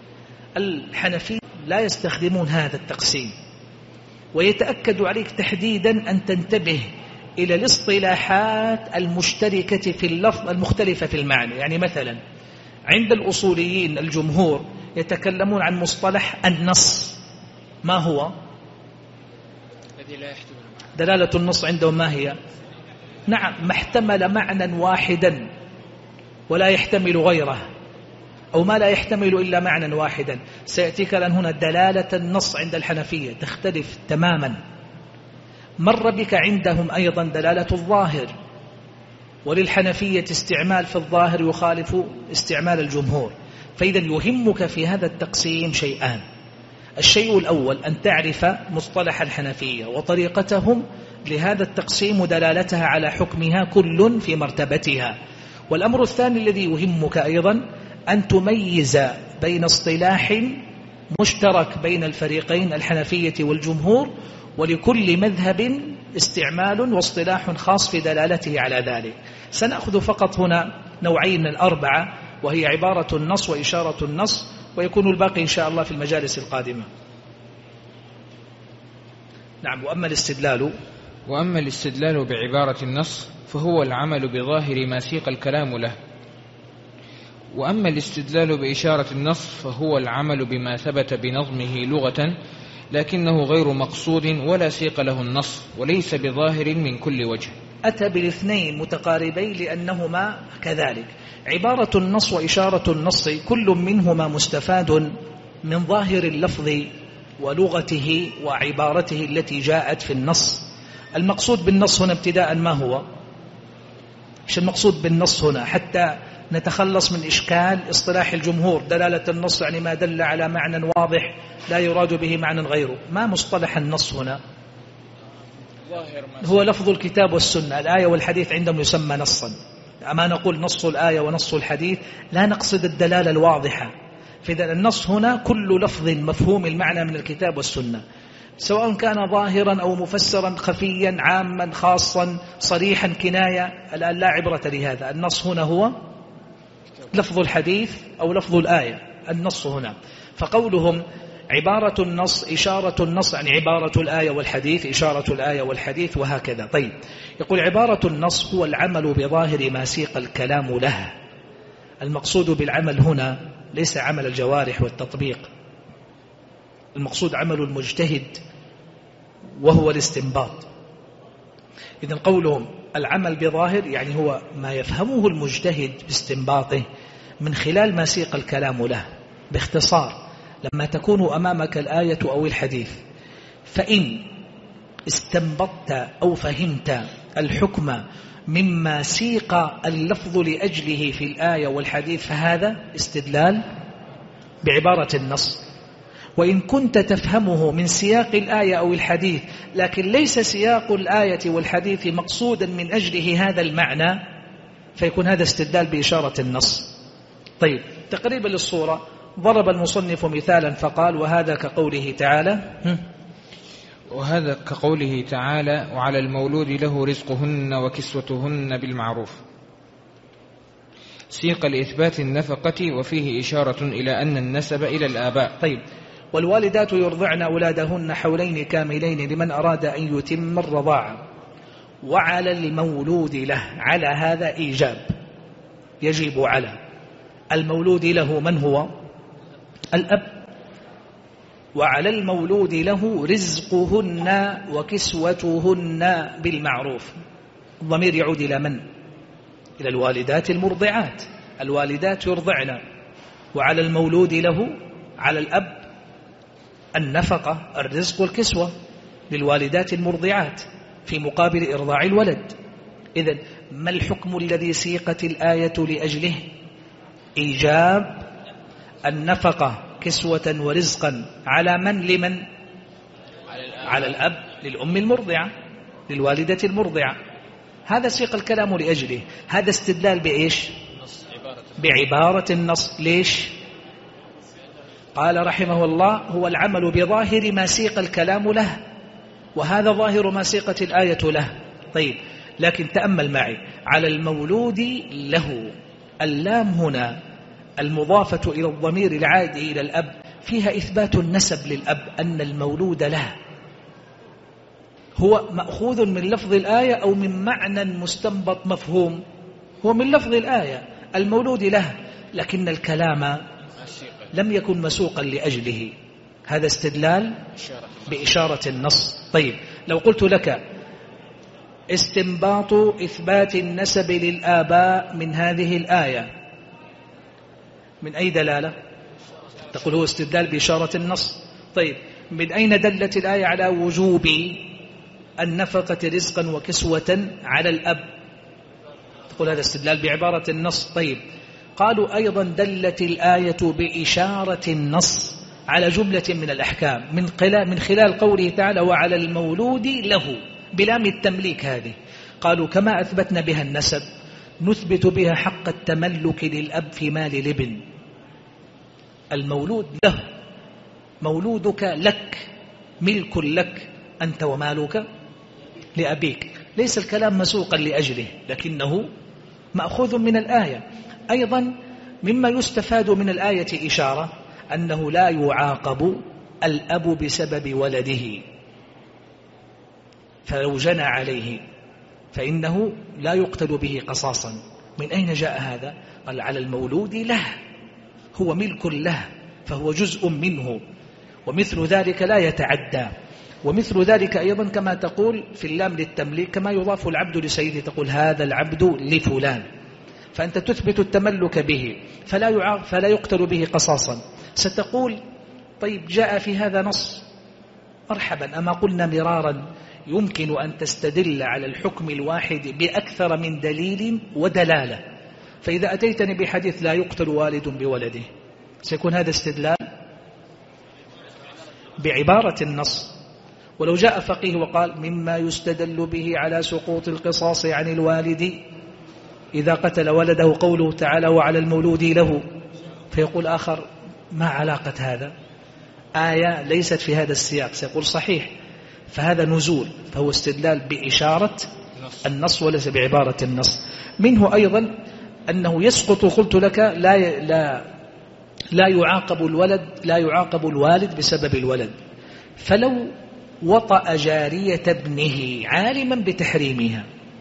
الحنفي لا يستخدمون هذا التقسيم، ويتأكد عليك تحديدا أن تنتبه إلى الاصطلاحات المشتركة في اللفظ المختلفة في المعنى. يعني مثلا عند الأصوليين الجمهور يتكلمون عن مصطلح النص، ما هو؟ الذي لا يحتمل دلالة النص عندهم ما هي؟ نعم، ما احتمل معنى واحدا ولا يحتمل غيره، أو ما لا يحتمل إلا معنى واحدا. سيأتيك الآن هنا دلالة النص عند الحنفية تختلف تماما. مر بك عندهم أيضا دلالة الظاهر، وللحنفية استعمال في الظاهر يخالف استعمال الجمهور. فإذا يهمك في هذا التقسيم شيئان: الشيء الأول أن تعرف مصطلح الحنفية وطريقتهم لهذا التقسيم ودلالتها على حكمها كل في مرتبتها. والأمر الثاني الذي يهمك أيضا أن تميز بين اصطلاح مشترك بين الفريقين الحنفية والجمهور، ولكل مذهب استعمال واصطلاح خاص في دلالته على ذلك. سنأخذ فقط هنا نوعين الأربعة، وهي عبارة النص وإشارة النص، ويكون الباقي إن شاء الله في المجالس القادمة. نعم. وأما الاستدلال بعبارة النص فهو العمل بظاهر ما سيق الكلام له. وأما الاستدلال بإشارة النص فهو العمل بما ثبت بنظمه لغة لكنه غير مقصود ولا سيق له النص وليس بظاهر من كل وجه. أتى بالاثنين متقاربين لأنهما كذلك. عبارة النص وإشارة النص كل منهما مستفاد من ظاهر اللفظ ولغته وعبارته التي جاءت في النص. المقصود بالنص هنا ابتداء ما هو؟ إيش المقصود بالنص هنا حتى نتخلص من إشكال اصطلاح الجمهور؟ دلالة النص يعني ما دل على معنى واضح لا يراد به معنى غيره. ما مصطلح النص هنا؟ هو لفظ الكتاب والسنة. الآية والحديث عندهم يسمى نصا. أما نقول نص الآية ونص الحديث لا نقصد الدلالة الواضحة. فإذا النص هنا كل لفظ مفهوم المعنى من الكتاب والسنة، سواء كان ظاهرا أو مفسرا خفيا عاما خاصا صريحا كناية. الآن لا عبرة لهذا. النص هنا هو لفظ الحديث أو لفظ الآية. النص هنا فقولهم عبارة النص إشارة النص يعني عبارة الآية والحديث، إشارة الآية والحديث وهكذا. طيب، يقول عبارة النص هو العمل بظاهر ما سيق الكلام له. المقصود بالعمل هنا ليس عمل الجوارح والتطبيق، المقصود عمل المجتهد وهو الاستنباط. إذن قولهم العمل بظاهر يعني هو ما يفهمه المجتهد باستنباطه من خلال ما سيق الكلام له. باختصار، لما تكون أمامك الآية أو الحديث فإن استنبطت أو فهمت الحكم مما سيق اللفظ لأجله في الآية والحديث فهذا استدلال بعبارة النص. وإن كنت تفهمه من سياق الآية أو الحديث لكن ليس سياق الآية والحديث مقصودا من أجله هذا المعنى فيكون هذا استدلال بإشارة النص. طيب، تقريبا للصورة ضرب المصنف مثالا فقال وهذا كقوله تعالى وعلى المولود له رزقهن وكسوتهن بالمعروف. سيق لإثبات النفقة وفيه إشارة إلى أن النسب إلى الآباء. طيب، والوالدات يرضعن أولادهن حولين كاملين لمن أراد أن يتم الرضاعة. وعلى المولود له، على هذا إيجاب يجب على المولود له. من هو؟ الأب. وعلى المولود له رزقهن وكسوتهن بالمعروف. الضمير يعود إلى من؟ إلى الوالدات المرضعات. الوالدات يرضعن، وعلى المولود له على الأب النفقة الرزق والكسوة للوالدات المرضعات في مقابل إرضاع الولد. إذن ما الحكم الذي سيقت الآية لأجله؟ إيجاب النفقة كسوة ورزقا على من؟ لمن؟ على الأب للأم المرضعة للوالدة المرضعة. هذا سيق الكلام لأجله. هذا استدلال بإيش؟ بعبارة النص. ليش؟ قال رحمه الله هو العمل بظاهر ما سيق الكلام له، وهذا ظاهر ما سيقت الآية له. طيب، لكن تأمل معي، على المولود له، اللام هنا المضافة إلى الضمير العائد إلى الأب فيها إثبات النسب للأب، أن المولود له هو مأخوذ من لفظ الآية أو من معنى مستنبط مفهوم؟ هو من لفظ الآية المولود له، لكن الكلام لم يكن مسوقا لأجله. هذا استدلال بإشارة النص. طيب، لو قلت لك استنباط إثبات النسب للآباء من هذه الآية من أي دلالة؟ تقول هو استدلال بإشارة النص. طيب، من أين دلت الآية على وجوب النفقة رزقا وكسوة على الأب؟ تقول هذا استدلال بعبارة النص. طيب، قالوا أيضا دلت الآية بإشارة النص على جملة من الأحكام من خلال قوله تعالى وعلى المولود له بلام التمليك. هذه قالوا كما أثبتنا بها النسب نثبت بها حق التملك للأب في مال الابن. المولود له، مولودك لك، ملك لك، أنت ومالك لأبيك. ليس الكلام مسوقا لأجله، لكنه مأخوذ من الآية. أيضا مما يستفاد من الآية إشارة أنه لا يعاقب الأب بسبب ولده، فلو جنى عليه فإنه لا يقتل به قصاصا. من أين جاء هذا؟ قال على المولود له، هو ملك له فهو جزء منه، ومثل ذلك لا يتعدى. ومثل ذلك أيضا كما تقول في اللام للتمليك، كما يضاف العبد لسيده تقول هذا العبد لفلان، فأنت تثبت التملك به فلا يقتل به قصاصا. ستقول طيب جاء في هذا نص، مرحبا، أما قلنا مرارا يمكن أن تستدل على الحكم الواحد بأكثر من دليل ودلالة، فإذا أتيتني بحديث لا يقتل والد بولده سيكون هذا استدلال بعبارة النص. ولو جاء فقيه وقال مما يستدل به على سقوط القصاص عن الوالد إذا قتل ولده قوله تعالى وعلى المولود له، فيقول آخر ما علاقة هذا؟ آية ليست في هذا السياق، سيقول صحيح، فهذا نزول، فهو استدلال بإشارة النص وليس بعبارة النص. منه أيضا أنه يسقط، قلت لك لا يعاقب الوالد بسبب الولد. فلو وطأ جارية ابنه عالما بتحريمها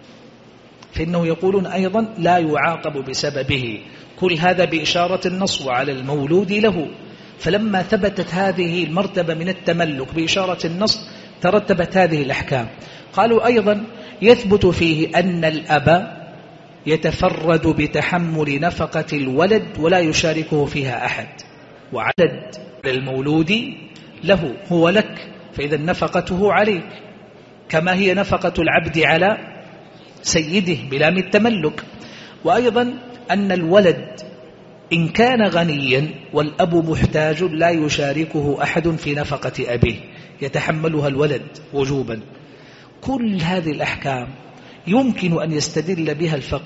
فإنه يقولون أيضا لا يعاقب بسببه. كل هذا بإشارة النص وعلى المولود له. فلما ثبتت هذه المرتبة من التملك بإشارة النص ترتبت هذه الأحكام. قالوا أيضا يثبت فيه أن الأب يتفرد بتحمل نفقة الولد ولا يشاركه فيها أحد، وعدد المولود له هو لك، فإذا نفقته عليك كما هي نفقة العبد على سيده بلام التملك. وأيضا أن الولد إن كان غنيا والأب محتاج لا يشاركه أحد في نفقة أبيه، يتحملها الولد وجوبا. كل هذه الأحكام يمكن أن يستدل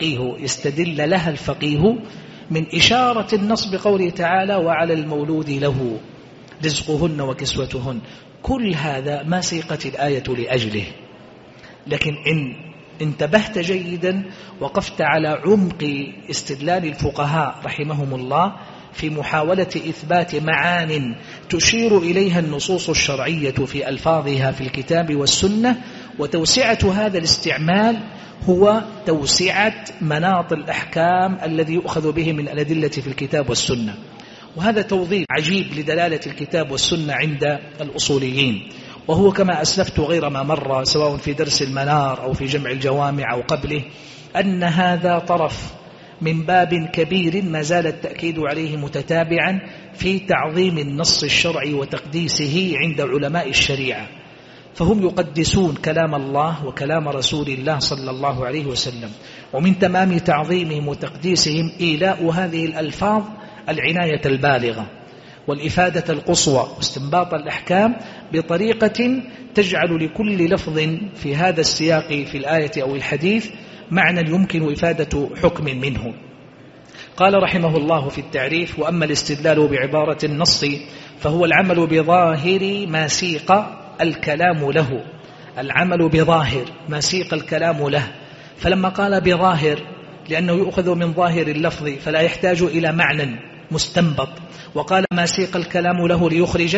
لها الفقيه من إشارة النص بقوله تعالى وعلى المولود له رزقهن وكسوتهن. كل هذا ما سيقت الآية لأجله، لكن إن انتبهت جيدا وقفت على عمق استدلال الفقهاء رحمهم الله في محاولة إثبات معان تشير إليها النصوص الشرعية في ألفاظها في الكتاب والسنة، وتوسعة هذا الاستعمال هو توسعة مناط الأحكام الذي يؤخذ به من الأدلة في الكتاب والسنة. وهذا توضيح عجيب لدلالة الكتاب والسنة عند الأصوليين، وهو كما أسلفت غير ما مر سواء في درس المنار أو في جمع الجوامع أو قبله، أن هذا طرف من باب كبير ما زال التأكيد عليه متتابعا في تعظيم النص الشرعي وتقديسه عند علماء الشريعة. فهم يقدسون كلام الله وكلام رسول الله صلى الله عليه وسلم، ومن تمام تعظيمهم وتقديسهم إيلاء هذه الألفاظ العناية البالغة والإفادة القصوى واستنباط الأحكام بطريقة تجعل لكل لفظ في هذا السياق في الآية أو الحديث معنى يمكن إفادة حكم منه. قال رحمه الله في التعريف: وأما الاستدلال بعبارة النص فهو العمل بظاهر ما سيق الكلام له، العمل بظاهر ما سيق الكلام له. فلما قال بظاهر لأنه يؤخذ من ظاهر اللفظ فلا يحتاج إلى معنى مستنبط، وقال ما سيق الكلام له ليخرج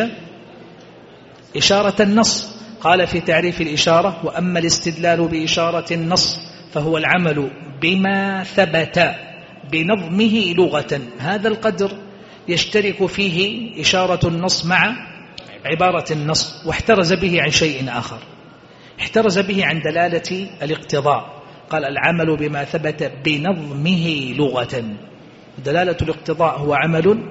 إشارة النص. قال في تعريف الإشارة: وأما الاستدلال بإشارة النص فهو العمل بما ثبت بنظمه لغة. هذا القدر يشترك فيه إشارة النص مع عبارة النص، واحترز به عن شيء آخر، احترز به عن دلالة الاقتضاء. قال العمل بما ثبت بنظمه لغة. دلالة الاقتضاء هو عمل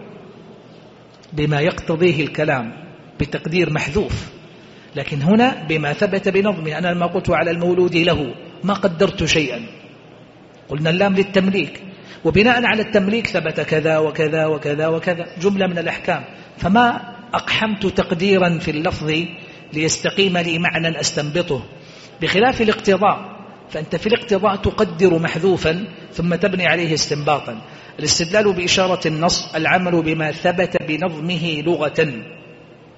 بما يقتضيه الكلام بتقدير محذوف، لكن هنا بما ثبت بنظمه. أنا لما قلت على المولود له ما قدرت شيئا، قلنا اللام للتمليك، وبناء على التمليك ثبت كذا وكذا وكذا وكذا، جملة من الأحكام، فما أقحمت تقديرا في اللفظ ليستقيم لي معنى أستنبطه، بخلاف الاقتضاء، فأنت في الاقتضاء تقدر محذوفا ثم تبني عليه استنباطا. الاستدلال بإشارة النص العمل بما ثبت بنظمه لغة.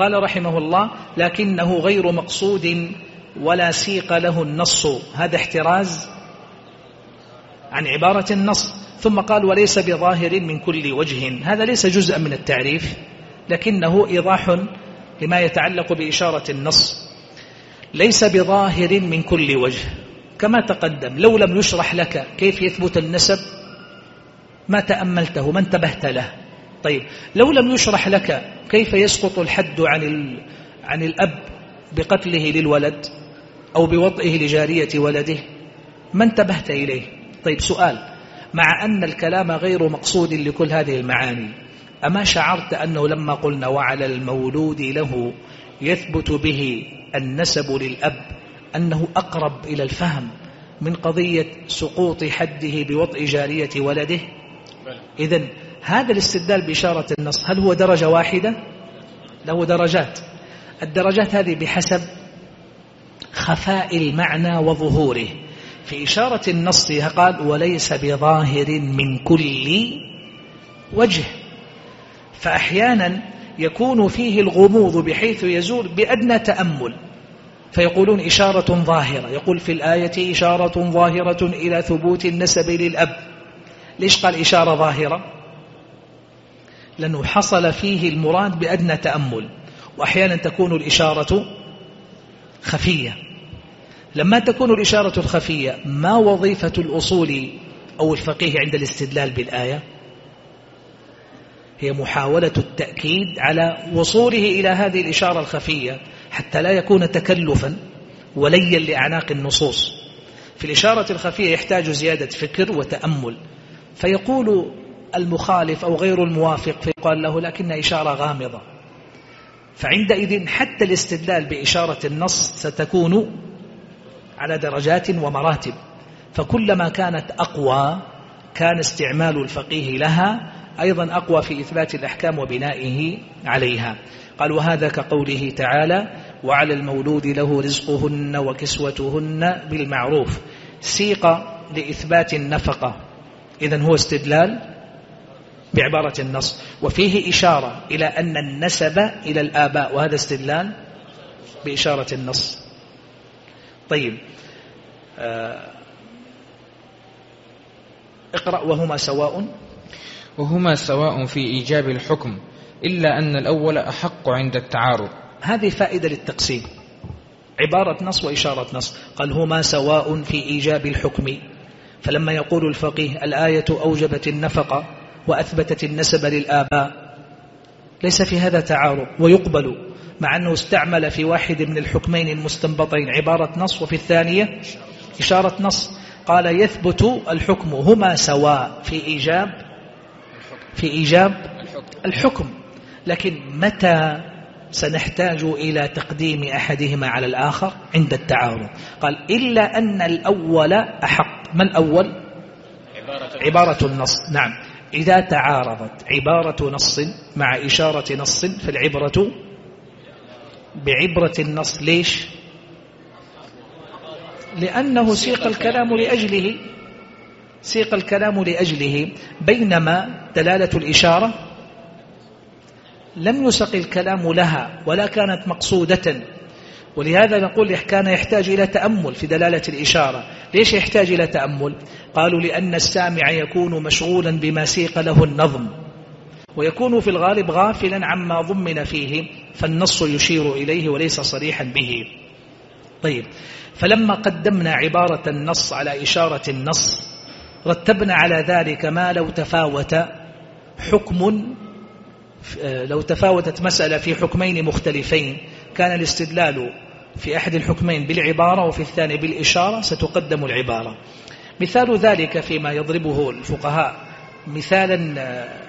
قال رحمه الله: لكنه غير مقصود ولا سيق له النص. هذا احتراز عن عبارة النص. ثم قال: وليس بظاهر من كل وجه. هذا ليس جزءا من التعريف، لكنه إيضاح لما يتعلق بإشارة النص. ليس بظاهر من كل وجه كما تقدم. لو لم يشرح لك كيف يثبت النسب ما تأملته، ما انتبهت له. طيب، لو لم يشرح لك كيف يسقط الحد عن الأب بقتله للولد أو بوطئه لجارية ولده ما انتبهت إليه. طيب، سؤال: مع أن الكلام غير مقصود لكل هذه المعاني، أما شعرت أنه لما قلنا وعلى المولود له يثبت به النسب للأب أنه أقرب إلى الفهم من قضية سقوط حده بوطئ جارية ولده؟ إذن هذا الاستدلال بإشارة النص هل هو درجة واحدة؟ له درجات. الدرجات هذه بحسب خفاء المعنى وظهوره. في إشارة النص قال: وليس بظاهر من كل وجه. فأحيانا يكون فيه الغموض بحيث يزول بأدنى تأمل، فيقولون إشارة ظاهرة. يقول في الآية: إشارة ظاهرة إلى ثبوت النسب للأب. ليش قال إشارة ظاهرة؟ لأنه حصل فيه المراد بأدنى تأمل. وأحيانا تكون الإشارة خفية. لما تكون الإشارة الخفية، ما وظيفة الأصول أو الفقيه عند الاستدلال بالآية؟ هي محاولة التأكيد على وصوله إلى هذه الإشارة الخفية حتى لا يكون تكلفا وليا لأعناق النصوص. في الإشارة الخفية يحتاج زيادة فكر وتأمل، فيقول المخالف أو غير الموافق فيقال له: لكن إشارة غامضة. فعندئذ حتى الاستدلال بإشارة النص ستكون على درجات ومراتب، فكلما كانت أقوى كان استعمال الفقيه لها أيضا أقوى في إثبات الأحكام وبنائه عليها. قال: وهذا كقوله تعالى: وعلى المولود له رزقهن وكسوتهن بالمعروف. سيق لإثبات النفقة، إذن هو استدلال بعبارة النص، وفيه إشارة إلى أن النسب إلى الآباء، وهذا استدلال بإشارة النص. طيب، اقرأ: وهما سواء في إيجاب الحكم إلا أن الأول أحق عند التعارض. هذه فائدة للتقسيم، عبارة نص وإشارة نص. قال: هما سواء في إيجاب الحكم. فلما يقول الفقيه: الآية أوجبت النفقة وأثبتت النسب للآباء، ليس في هذا تعارض ويقبل، مع أنه استعمل في واحد من الحكمين المستنبطين عبارة نص وفي الثانية إشارة نص. قال: يثبت الحكم، هما سواء في إيجاب الحكم. لكن متى سنحتاج إلى تقديم أحدهما على الآخر؟ عند التعارض. قال: إلا أن الأول أحق. ما الأول؟ عبارة النص. نعم، إذا تعارضت عبارة نص مع إشارة نص فالعبرة بعبرة النص. ليش؟ لأنه سيق الكلام لأجله، بينما دلالة الإشارة لم يسق الكلام لها ولا كانت مقصودة. ولهذا نقول كان يحتاج إلى تأمل في دلالة الإشارة. ليش يحتاج إلى تأمل؟ قالوا: لأن السامع يكون مشغولا بما سيق له النظم، ويكون في الغالب غافلا عما ضمن فيه، فالنص يشير إليه وليس صريحا به. طيب، فلما قدمنا عبارة النص على إشارة النص رتبنا على ذلك ما لو تفاوتت مسألة في حكمين مختلفين كان الاستدلال في أحد الحكمين بالعبارة وفي الثاني بالإشارة، ستقدم العبارة. مثال ذلك فيما يضربه الفقهاء مثالا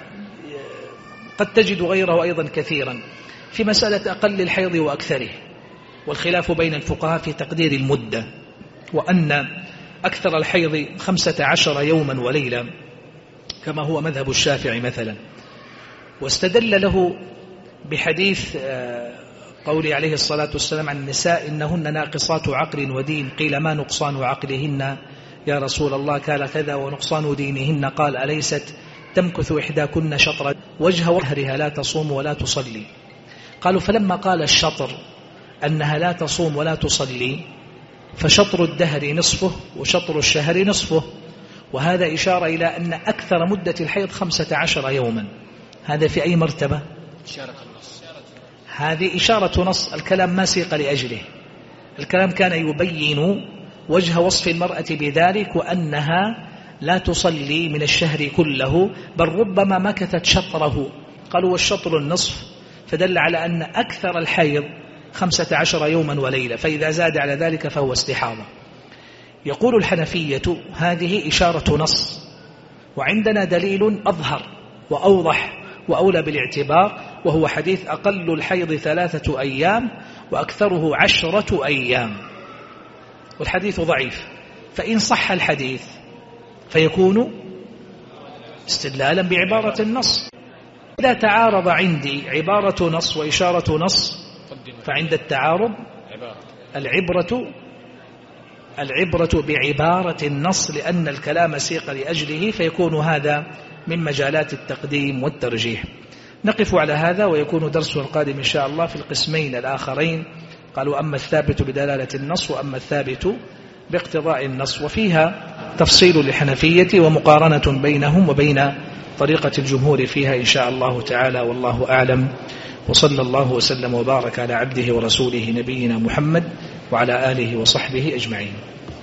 قد تجد غيره أيضا كثيرا، في مسألة أقل الحيض وأكثره، والخلاف بين الفقهاء في تقدير المدة، وأن أكثر الحيض 15 يوما وليلة كما هو مذهب الشافعي مثلا. واستدل له بحديث قوله عليه الصلاة والسلام عن النساء: إنهن ناقصات عقل ودين. قيل: ما نقصان عقلهن يا رسول الله؟ قال: كذا. ونقصان دينهن؟ قال: أليست تمكث إحداكن شطر وجه وظهرها لا تصوم ولا تصلي؟ قالوا فلما قال الشطر أنها لا تصوم ولا تصلي فشطر الدهر نصفه وشطر الشهر نصفه، وهذا إشارة إلى أن أكثر مدة الحيض 15 يوما. هذا في أي مرتبة؟ هذه إشارة نص، الكلام ما سيق لأجله، الكلام كان يبين وجه وصف المرأة بذلك، وأنها لا تصلي من الشهر كله، بل ربما مكثت شطره. قالوا والشطر النصف، فدل على أن أكثر الحيض 15 يوما وليلة، فإذا زاد على ذلك فهو استحاضة. يقول الحنفية هذه إشارة نص، وعندنا دليل أظهر وأوضح وأولى بالاعتبار، وهو حديث أقل الحيض 3 أيام وأكثره 10 أيام، والحديث ضعيف، فإن صح الحديث فيكون استدلالا بعبارة النص. إذا تعارض عندي عبارة نص وإشارة نص فعند التعارض العبرة بعبارة النص، لأن الكلام سيق لأجله، فيكون هذا من مجالات التقديم والترجيح. نقف على هذا، ويكون درسنا القادم إن شاء الله في القسمين الآخرين. قالوا أما الثابت بدلالة النص وأما الثابت باقتضاء النص، وفيها تفصيل للحنفية ومقارنة بينهم وبين طريقة الجمهور فيها إن شاء الله تعالى، والله أعلم. وصلى الله وسلم وبارك على عبده ورسوله نبينا محمد وعلى آله وصحبه أجمعين.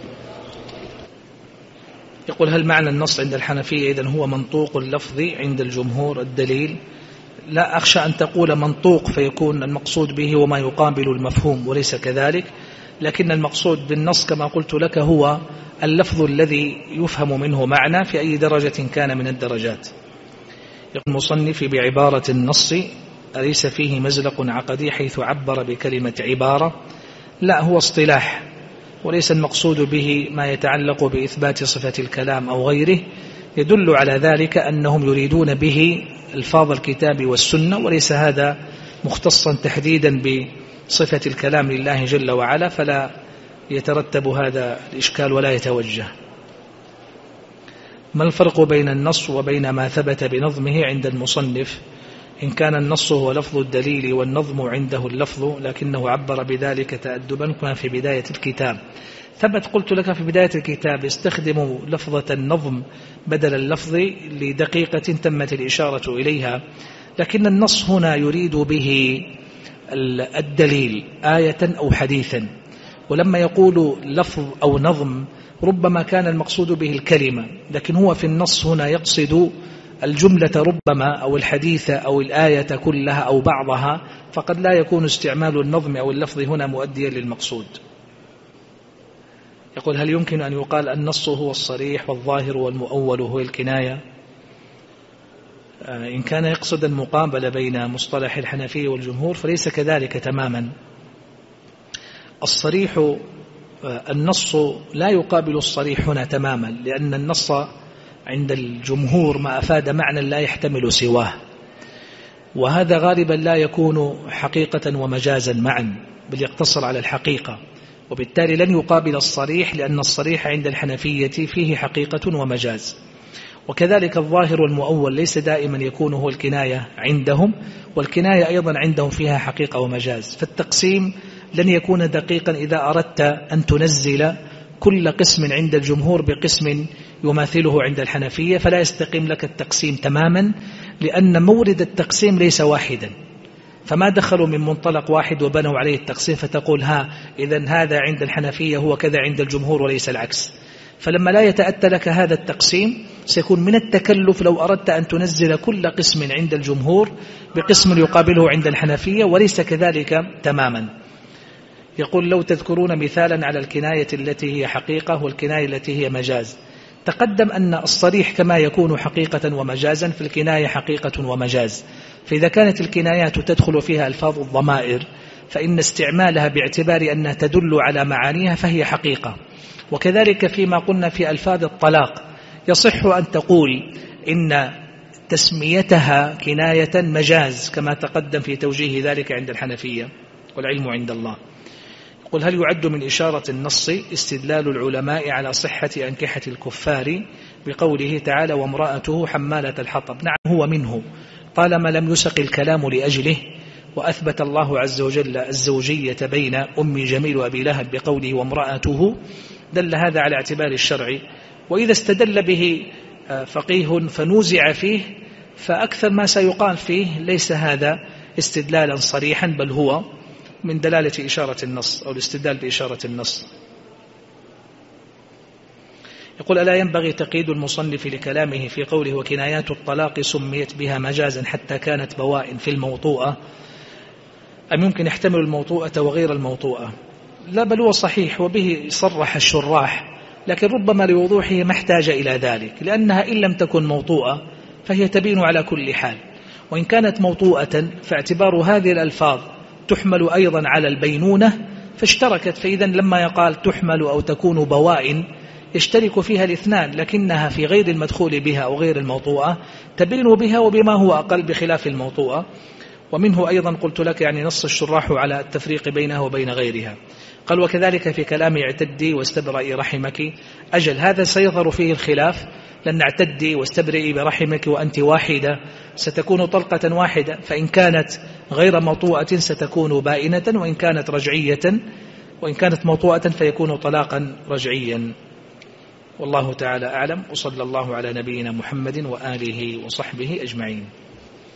يقول هل معنى النص عند الحنفية إذن هو منطوق اللفظ عند الجمهور الدليل؟ لا، أخشى أن تقول منطوق فيكون المقصود به وما يقابل المفهوم، وليس كذلك، لكن المقصود بالنص كما قلت لك هو اللفظ الذي يفهم منه معنى في أي درجة كان من الدرجات. يقول المصنف بعبارة النص أليس فيه مزلق عقدي حيث عبر بكلمة عبارة؟ لا، هو اصطلاح، وليس المقصود به ما يتعلق بإثبات صفة الكلام أو غيره، يدل على ذلك أنهم يريدون به الفاظ الكتاب والسنة، وليس هذا مختصا تحديدا بصفة الكلام لله جل وعلا، فلا يترتب هذا الإشكال ولا يتوجه. ما الفرق بين النص وبين ما ثبت بنظمه عند المصنف؟ إن كان النص هو لفظ الدليل والنظم عنده اللفظ، لكنه عبر بذلك تأدبا كما في بداية الكتاب. ثبت قلت لك في بداية الكتاب استخدموا لفظة النظم بدل اللفظ لدقيقة تمت الإشارة إليها، لكن النص هنا يريد به الدليل آية أو حديثا، ولما يقول لفظ أو نظم ربما كان المقصود به الكلمة، لكن هو في النص هنا يقصد الجملة ربما أو الحديث أو الآية كلها أو بعضها، فقد لا يكون استعمال النظم أو اللفظ هنا مؤديا للمقصود. يقول هل يمكن أن يقال النص هو الصريح والظاهر والمؤول هو الكناية؟ إن كان يقصد المقابلة بين مصطلح الحنفية والجمهور فليس كذلك تماما. الصريح النص لا يقابل الصريح هنا تماما، لأن النص عند الجمهور ما أفاد معنى لا يحتمل سواه، وهذا غالبا لا يكون حقيقة ومجازا معا، بل يقتصر على الحقيقة، وبالتالي لن يقابل الصريح، لأن الصريح عند الحنفية فيه حقيقة ومجاز. وكذلك الظاهر والمؤول ليس دائما يكون هو الكناية عندهم، والكناية أيضا عندهم فيها حقيقة ومجاز، فالتقسيم لن يكون دقيقا إذا أردت أن تنزل كل قسم عند الجمهور بقسم يماثله عند الحنفية، فلا يستقيم لك التقسيم تماما، لأن مورد التقسيم ليس واحدا، فما دخلوا من منطلق واحد وبنوا عليه التقسيم فتقول إذن هذا عند الحنفية هو كذا عند الجمهور وليس العكس. فلما لا يتأتى لك هذا التقسيم سيكون من التكلف لو أردت أن تنزل كل قسم عند الجمهور بقسم يقابله عند الحنفية، وليس كذلك تماما. يقول لو تذكرون مثالا على الكناية التي هي حقيقة والكناية التي هي مجاز. تقدم أن الصريح كما يكون حقيقة ومجازا في الكناية حقيقة ومجاز، فإذا كانت الكنايات تدخل فيها ألفاظ الضمائر فإن استعمالها باعتبار أنها تدل على معانيها فهي حقيقة. وكذلك فيما قلنا في ألفاظ الطلاق يصح أن تقول إن تسميتها كناية مجاز كما تقدم في توجيه ذلك عند الحنفية، والعلم عند الله. قل هل يعد من إشارة النص استدلال العلماء على صحة أنكحة الكفار بقوله تعالى وامرأته حمالة الحطب؟ نعم، هو منه طالما لم يسق الكلام لأجله وأثبت الله عز وجل الزوجية بين أم جميل وأبي لهب بقوله وامرأته، دل هذا على اعتبار الشرع. وإذا استدل به فقيه فنوزع فيه فأكثر ما سيقال فيه ليس هذا استدلالا صريحا، بل هو من دلالة إشارة النص أو الاستدلال بإشارة النص. يقول: ألا ينبغي تقييد المصنف لكلامه في قوله وكنايات الطلاق سميت بها مجازا حتى كانت بوائن في الموطوءة، أم يمكن يحتمل الموطوءة وغير الموطوءة؟ لا، بل هو صحيح، وبه صرح الشراح، لكن ربما لوضوحه ما احتاج إلى ذلك، لأنها إن لم تكن موطوءة فهي تبين على كل حال، وإن كانت موطوءة فاعتبار هذه الألفاظ تحمل أيضا على البينونة فاشتركت، فإذا لما يقال تحمل أو تكون بوائن يشترك فيها الاثنان، لكنها في غير المدخول بها أو غير الموطوءة تبين بها وبما هو أقل بخلاف الموطوءة. ومنه أيضا قلت لك يعني نص الشراح على التفريق بينها وبين غيرها. قال: وكذلك في كلام اعتدي واستبرئي رحمك، أجل هذا سيظهر فيه الخلاف، لأن اعتدي واستبرئي برحمك وأنت واحدة ستكون طلقة واحدة، فإن كانت غير موطوءة ستكون بائنة، وإن كانت موطوءة فيكون طلاقا رجعيا. والله تعالى أعلم، وصلى الله على نبينا محمد وآله وصحبه أجمعين.